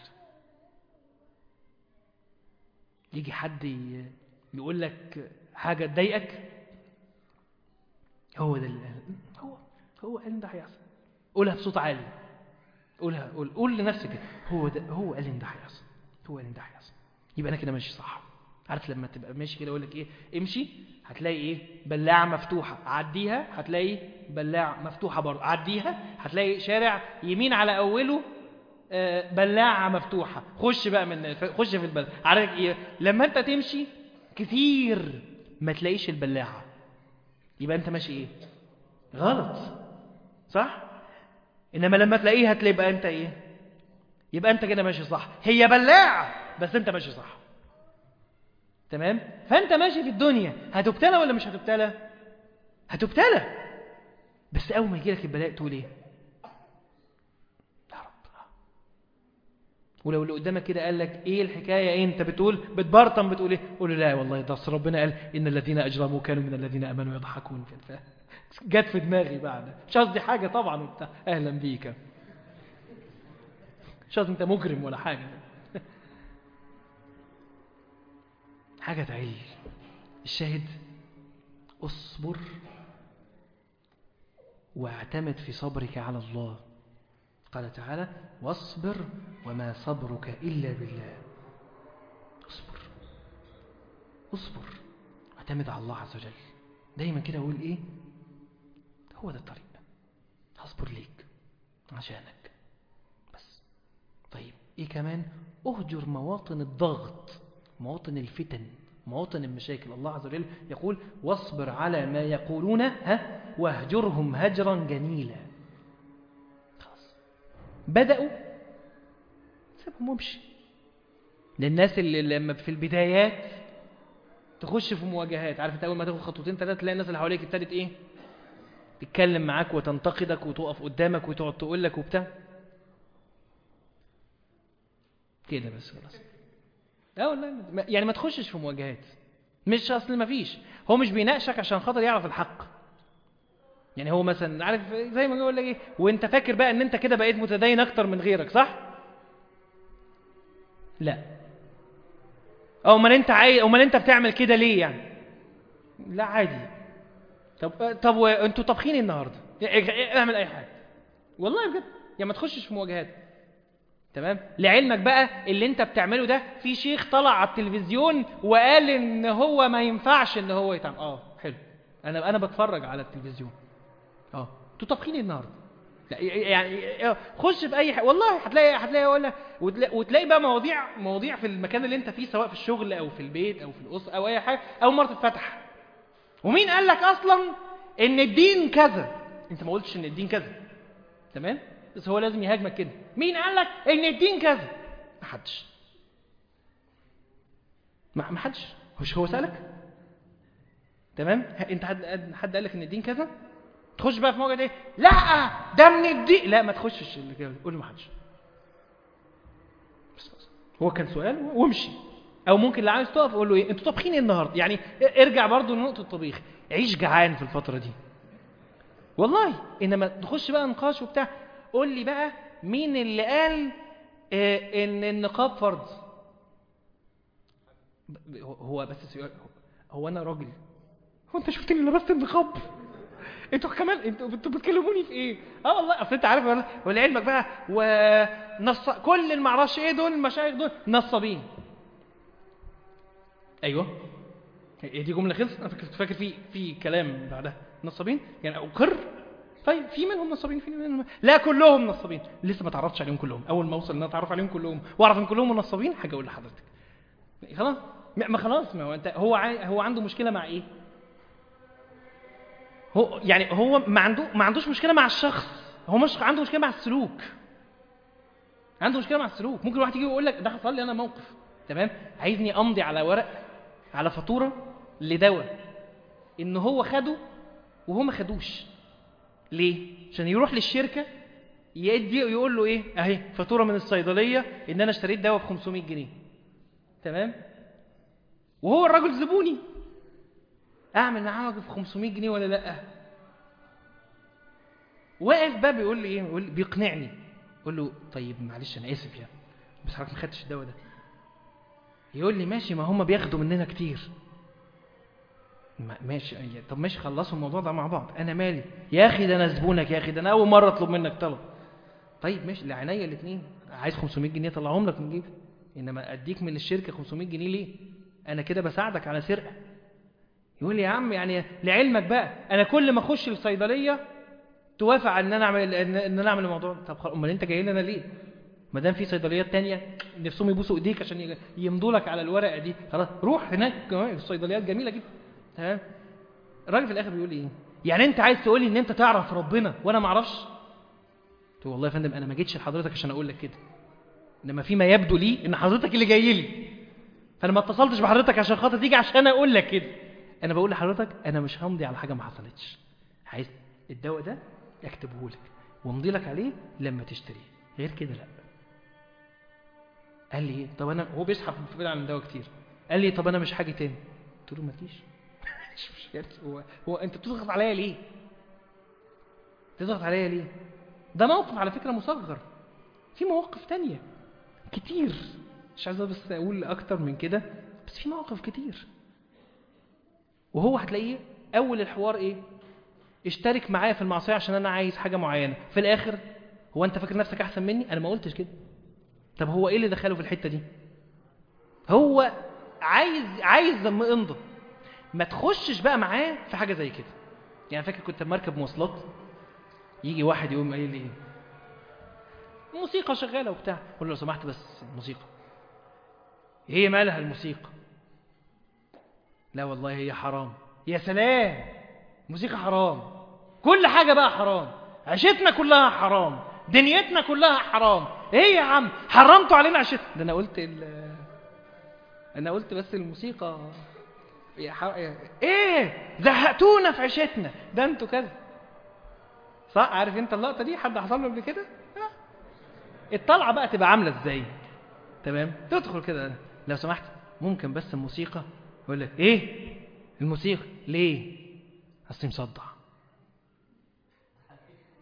يجي حد يقول لك حاجه تضايقك، هو ده اللي هو هو قال ان ده هيحصل، قولها بصوت عالي، قولها قول قول لنفسك كده، هو ده هو قال ان ده هيحصل، هو قال ان ده هيحصل، يبقى انا كده ماشي صح. عارف لما تبقى ماشي كده اقول لك ايه، امشي هتلاقي ايه، بلاعه مفتوحه عديها هتلاقي بلاعه مفتوحه برضه عديها، هتلاقي شارع يمين على اوله بلاعه مفتوحه، خش بقى من خش في البلد. عارف ايه، لما انت تمشي كتير ما تلاقيش البلاعه يبقى انت ماشي ايه غلط، صح؟ انما لما تلاقيها تلاقي بقى انت ايه، يبقى انت كده ماشي صح، هي بلاعه بس انت ماشي صح. تمام؟ فانت ماشي في الدنيا هتبتلى ولا مش هتبتلى؟ هتبتلى، بس اول ما يجي لك البلاء تقول ايه، يا رب. ولو اللي قدامك كده قال لك ايه الحكايه، ايه انت بتقول بتبرطم بتقول ايه، قول له لا والله ده ربنا قال ان الذين اجرموا كانوا من الذين امنوا يضحكون. جت في دماغي بعد، مش قصدي حاجه طبعا وبتاع، اهلا بيك، مش قصدي انت مجرم ولا حاجه، حاجه تعيل. الشاهد اصبر واعتمد في صبرك على الله. قال تعالى واصبر وما صبرك إلا بالله. اصبر اصبر واعتمد على الله عز وجل. دايما كده اقول ايه، هو ده الطريق، هصبر ليك عشانك بس. طيب ايه كمان، اهجر مواطن الضغط، مواطن الفتن، مواطن المشاكل. الله عز وجل يقول واصبر على ما يقولون ها واهجرهم هجرا جميلا. خلاص بدأوا سيبهم وامشي. للناس اللي لما في البدايات تخش في مواجهات، عارف انت اول ما تاخد خطوتين ثلاثه تلاقي الناس اللي حواليك ابتدت ايه تتكلم معاك وتنتقدك وتقف قدامك وتقعد تقول لك وبتاع كده، بس خلاص. لا والله يعني ما تخشش في مواجهات، مش اصل ما فيش، هو مش بيناقشك عشان خاطر يعرف الحق، يعني هو مثلا عارف زي ما يقول لك ايه، وانت فاكر بقى ان انت كده بقيت متدين اكتر من غيرك، صح؟ لا. او امال انت عايز، امال انت بتعمل كده ليه يعني؟ لا عادي. طب طب وانتوا طابخين النهارده، اعمل اي حاجه والله بجد، يعني ما تخشش في مواجهات. تمام. لعلمك بقى اللي انت بتعمله ده، في شيخ طلع على التلفزيون وقال ان هو ما ينفعش ان هو يتعمل. اه حلو، انا انا بتفرج على التلفزيون. اه انتوا طابخين النهارده، لا يعني خش في اي حاجه والله هتلاقي هتلاقي ولا وتلاقي, وتلاقي بقى مواضيع مواضيع في المكان اللي انت فيه، سواء في الشغل او في البيت او في الاسره او اي حاجه، اول مره تتفتح. ومين قال لك اصلا ان الدين كذا؟ انت ما قلتش ان الدين كذا، تمام، بس هو لازم يهاجمك كده. مين قال لك ان الدين كذا؟ ما حدش ما حدش مش هو سالك؟ تمام. انت حد حد قال لك ان الدين كذا؟ تخش بقى في موجة ايه؟ لا ده من الدين، لا ما تخشش اللي كده، قول ما حدش. بس بس هو كان سؤال وامشي. او ممكن اللي عايز تقف قول له ايه، انتوا طابخين ايه النهارده؟ يعني ارجع برضو لنقطه الطبيخ، عيش جعان في الفتره دي والله. انما تخش بقى نقاش وبتاع، قول لي بقى مين اللي قال اه ان النقاب فرض؟ هو بس سؤال، هو انا راجل؟ هو انت شفتني لبست النقاب؟ انتوا كمان انتوا انتوا بتكلموني في ايه؟ اه والله اصل انت عارف، ولعلمك بقى ونص كل اللي معرفش ايه دول المشايخ دول نصابين. ايوه هي دي جمله خلصت. انا كنت فاكر في في كلام بعدها نصابين يعني اقر. طيب في منهم نصابين، في منهم لا كلهم نصابين. لسه ما تعرفتش عليهم كلهم. اول ما اوصل ان انا اتعرف عليهم كلهم واعرف ان كلهم نصابين حاجه اقول لحضرتك خلاص. ما خلاص، ما هو انت هو عاي... هو عنده مشكله مع ايه؟ هو يعني هو ما عنده ما عندوش مشكله مع الشخص، هو مش عنده مشكله مع السلوك. عنده مشكله مع السلوك. ممكن واحد يجي يقول لك ده حصل لي انا موقف، تمام، عايزني امضي على ورق على فاتوره لدواء ان هو خده وهو ما خدوش. ليه؟ عشان يروح للشركه يدي ويقول له ايه اهي فاتوره من الصيدليه ان انا اشتريت دواء ب خمسمية جنيه، تمام، وهو الراجل زبوني. اعمل معاه ب خمسمية جنيه ولا لا؟ واقف بقى بيقول لي ايه، بيقول بيقنعني، اقول له طيب معلش انا اسف يعني بس حضرتك ما خدتش الدواء ده. يقول لي ماشي، ما هم بياخدوا مننا كتير. ماشي طب ماشي خلصوا الموضوع ده مع بعض، انا مالي يا اخي، ده انا زبونك يا اخي، ده انا اول مره اطلب منك طلب. طيب ماشي لعينيا الاثنين، عايز خمسمية جنيه طلعهم لك من جيبي، انما اديك من الشركه خمسمية جنيه ليه؟ انا كده بساعدك على سرقه. يقول لي يا عم يعني لعلمك بقى انا كل ما اخش الصيدليه توافق ان انا اعمل ان انا اعمل الموضوع. طب امال انت جاي لنا ليه؟ ما دام في صيدليات تانية نفسهم يبوسوا ايديك عشان يمضوا لك على الورقه دي، خلاص روح هناك، الصيدليات جميله جدا، تمام. الراجل في الاخر بيقول لي ايه؟ يعني انت عايز تقول لي ان انت تعرف ربنا وانا ما اعرفش؟ قلت له والله يا فندم انا ما جيتش لحضرتك عشان اقول لك كده، انما فيما يبدو لي ان حضرتك اللي جاي لي، فانا ما اتصلتش بحضرتك عشان خاطر تيجي عشان اقول لك كده. انا بقول لحضرتك انا مش همضي على حاجه ما حصلتش، عايز الدواء ده اكتبه لك وامضي لك عليه لما تشتريه، غير كده لا. قال لي طب انا، هو بيسحب في عن الدواء كتير، قال لي طب انا مش حاجه تاني. قلت له ما تجيش. مش هو هو انت بتضغط عليا ليه؟ تضغط عليا ليه؟ ده موقف على فكره مصغر، في مواقف تانية كتير، مش عايز بس اقول اكتر من كده، بس في مواقف كتير. وهو هتلاقيه اول الحوار ايه؟ اشترك معايا في المعصيه عشان انا عايز حاجه معينه، في الاخر هو انت فاكر نفسك احسن مني؟ انا ما قلتش كده. طب هو ايه اللي دخله في الحته دي؟ هو عايز عايز لما امضى. ما تخشش بقى معاه في حاجه زي كده. يعني فاكر كنت مركب مواصلات، يجي واحد يقوم قايل لي موسيقى شغاله وبتاع، اقول له لو سمحت بس الموسيقى ايه مالها الموسيقى؟ لا والله هي حرام. يا سلام، موسيقى حرام، كل حاجه بقى حرام، عيشتنا كلها حرام، دنيتنا كلها حرام. ايه يا عم حرمتوا علينا عيشتنا؟ ده انا قلت ال... انا قلت بس الموسيقى يا ح... ايه زهقتونا في عيشتنا، ده انتوا كذا، صح؟ عارف انت اللقطه دي؟ حد حصل له قبل كده؟ الطلعه بقى تبقى عامله ازاي؟ تمام، تدخل كده لو سمحت ممكن بس الموسيقى، يقول لك ايه الموسيقى ليه؟ اصلي مصدع.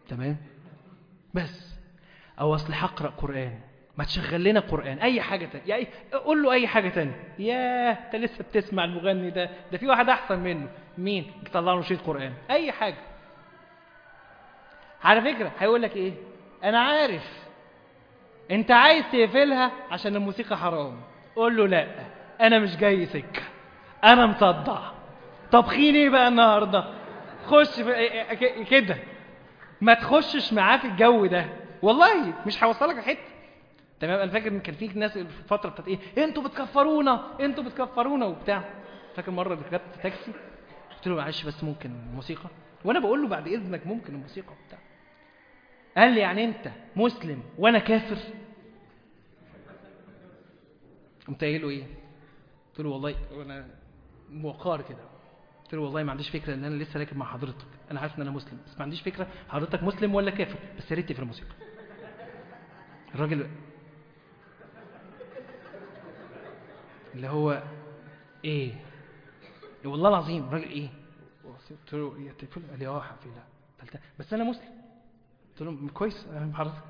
تمام. بس او اصل هقرا قران، ما تشغل لنا قران، اي حاجه تانية يعني، قول له اي حاجه تانية. ياه انت لسه بتسمع المغني ده، ده في واحد احسن منه. مين؟ يطلع له شريط قران، اي حاجه. على فكره هيقول لك ايه، انا عارف انت عايز تقفلها عشان الموسيقى حرام. قول له لا انا مش جاي سكه، انا مصدع. طبخين ايه بقى النهارده؟ خش في كده، ما تخشش معاه في الجو ده، والله مش هوصلك لحته. تمام. انا فاكر ان كان في ناس في الفتره بتاعت ايه، انتوا بتكفرونا انتوا بتكفرونا وبتاع. فاكر مره ركبت تاكسي قلت له معلش بس ممكن الموسيقى، وانا بقول له بعد اذنك ممكن الموسيقى وبتاع. قال لي يعني انت مسلم وانا كافر؟ قمت قايل له ايه، قلت له والله وانا موقار كده، قلت له والله ما عنديش فكره ان انا لسه راكب مع حضرتك، انا عارف ان انا مسلم بس ما عنديش فكره حضرتك مسلم ولا كافر، بس يا ريت في الموسيقى. الراجل اللي هو ايه، والله العظيم الراجل ايه، قلت له ايه تقفل؟ قال لي اه هقفلها، بس انا مسلم. قلت له كويس انا حضرتك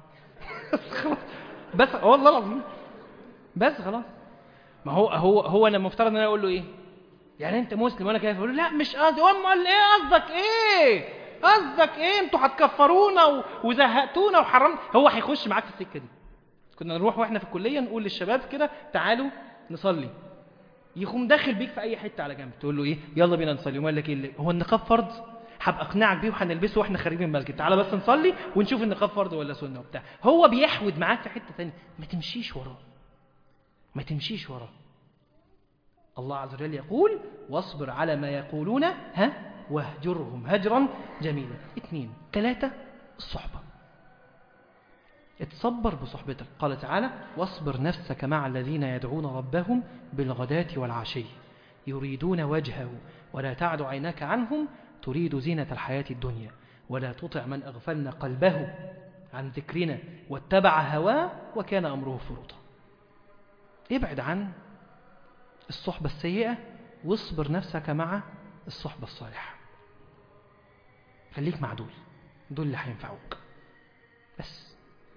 بس والله العظيم بس خلاص. ما هو هو هو انا المفترض ان انا اقول له ايه، يعني انت مسلم وانا كافر؟ اقول له لا مش قصدي. امال ايه قصدك؟ ايه قصدك ايه؟ انتوا هتكفرونا وزهقتونا وحرمنا. هو هيخش معاك في السكه دي. كنا نروح واحنا في الكليه نقول للشباب كده تعالوا نصلي، يقوم داخل بيك في اي حته على جنب، تقول له ايه يلا بينا نصلي، وقال لك ايه هو النقاب فرض؟ هبقى اقنعك بيه وهنلبسه واحنا خارجين من المسجد، تعالى بس نصلي ونشوف النقاب فرض ولا سنه وبتاع. هو بيحود معاك في حته ثانيه، ما تمشيش وراه، ما تمشيش وراه. الله عز وجل يقول واصبر على ما يقولون ها واهجرهم هجرا جميلا. اثنين ثلاثة، الصحبة. اتصبر بصحبتك. قال تعالى واصبر نفسك مع الذين يدعون ربهم بالغداة والعشي يريدون وجهه ولا تعد عيناك عنهم تريد زينة الحياة الدنيا ولا تطع من أغفلنا قلبه عن ذكرنا واتبع هواه وكان أمره فرطا. ابعد عن الصحبة السيئة واصبر نفسك مع الصحبة الصالحة. خليك مع دول، دول اللي هينفعوك بس،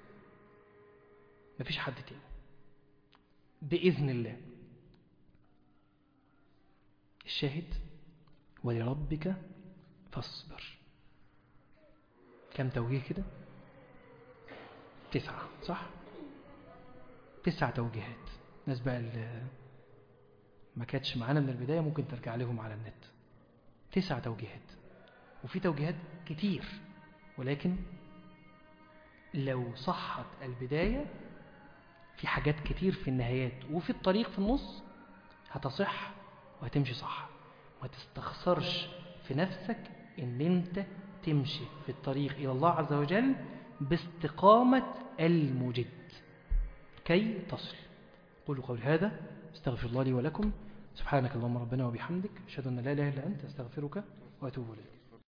مفيش حد تاني بإذن الله. الشاهد ولربك فاصبر. كم توجيه كده؟ تسعة صح؟ تسعة توجيهات. ناس بقى اللي ما كانتش معانا من البداية ممكن ترجع لهم على النت. تسعة توجيهات، وفي توجيهات كتير، ولكن لو صحت البداية في حاجات كتير في النهايات وفي الطريق في النص هتصح وهتمشي صح. ما تستخسرش في نفسك ان انت تمشي في الطريق الى الله عز وجل باستقامة المجد كي تصل. قولوا قول هذا استغفر الله لي ولكم. سبحانك اللهم ربنا وبحمدك أشهد أن لا إله إلا أنت أستغفرك وأتوب إليك.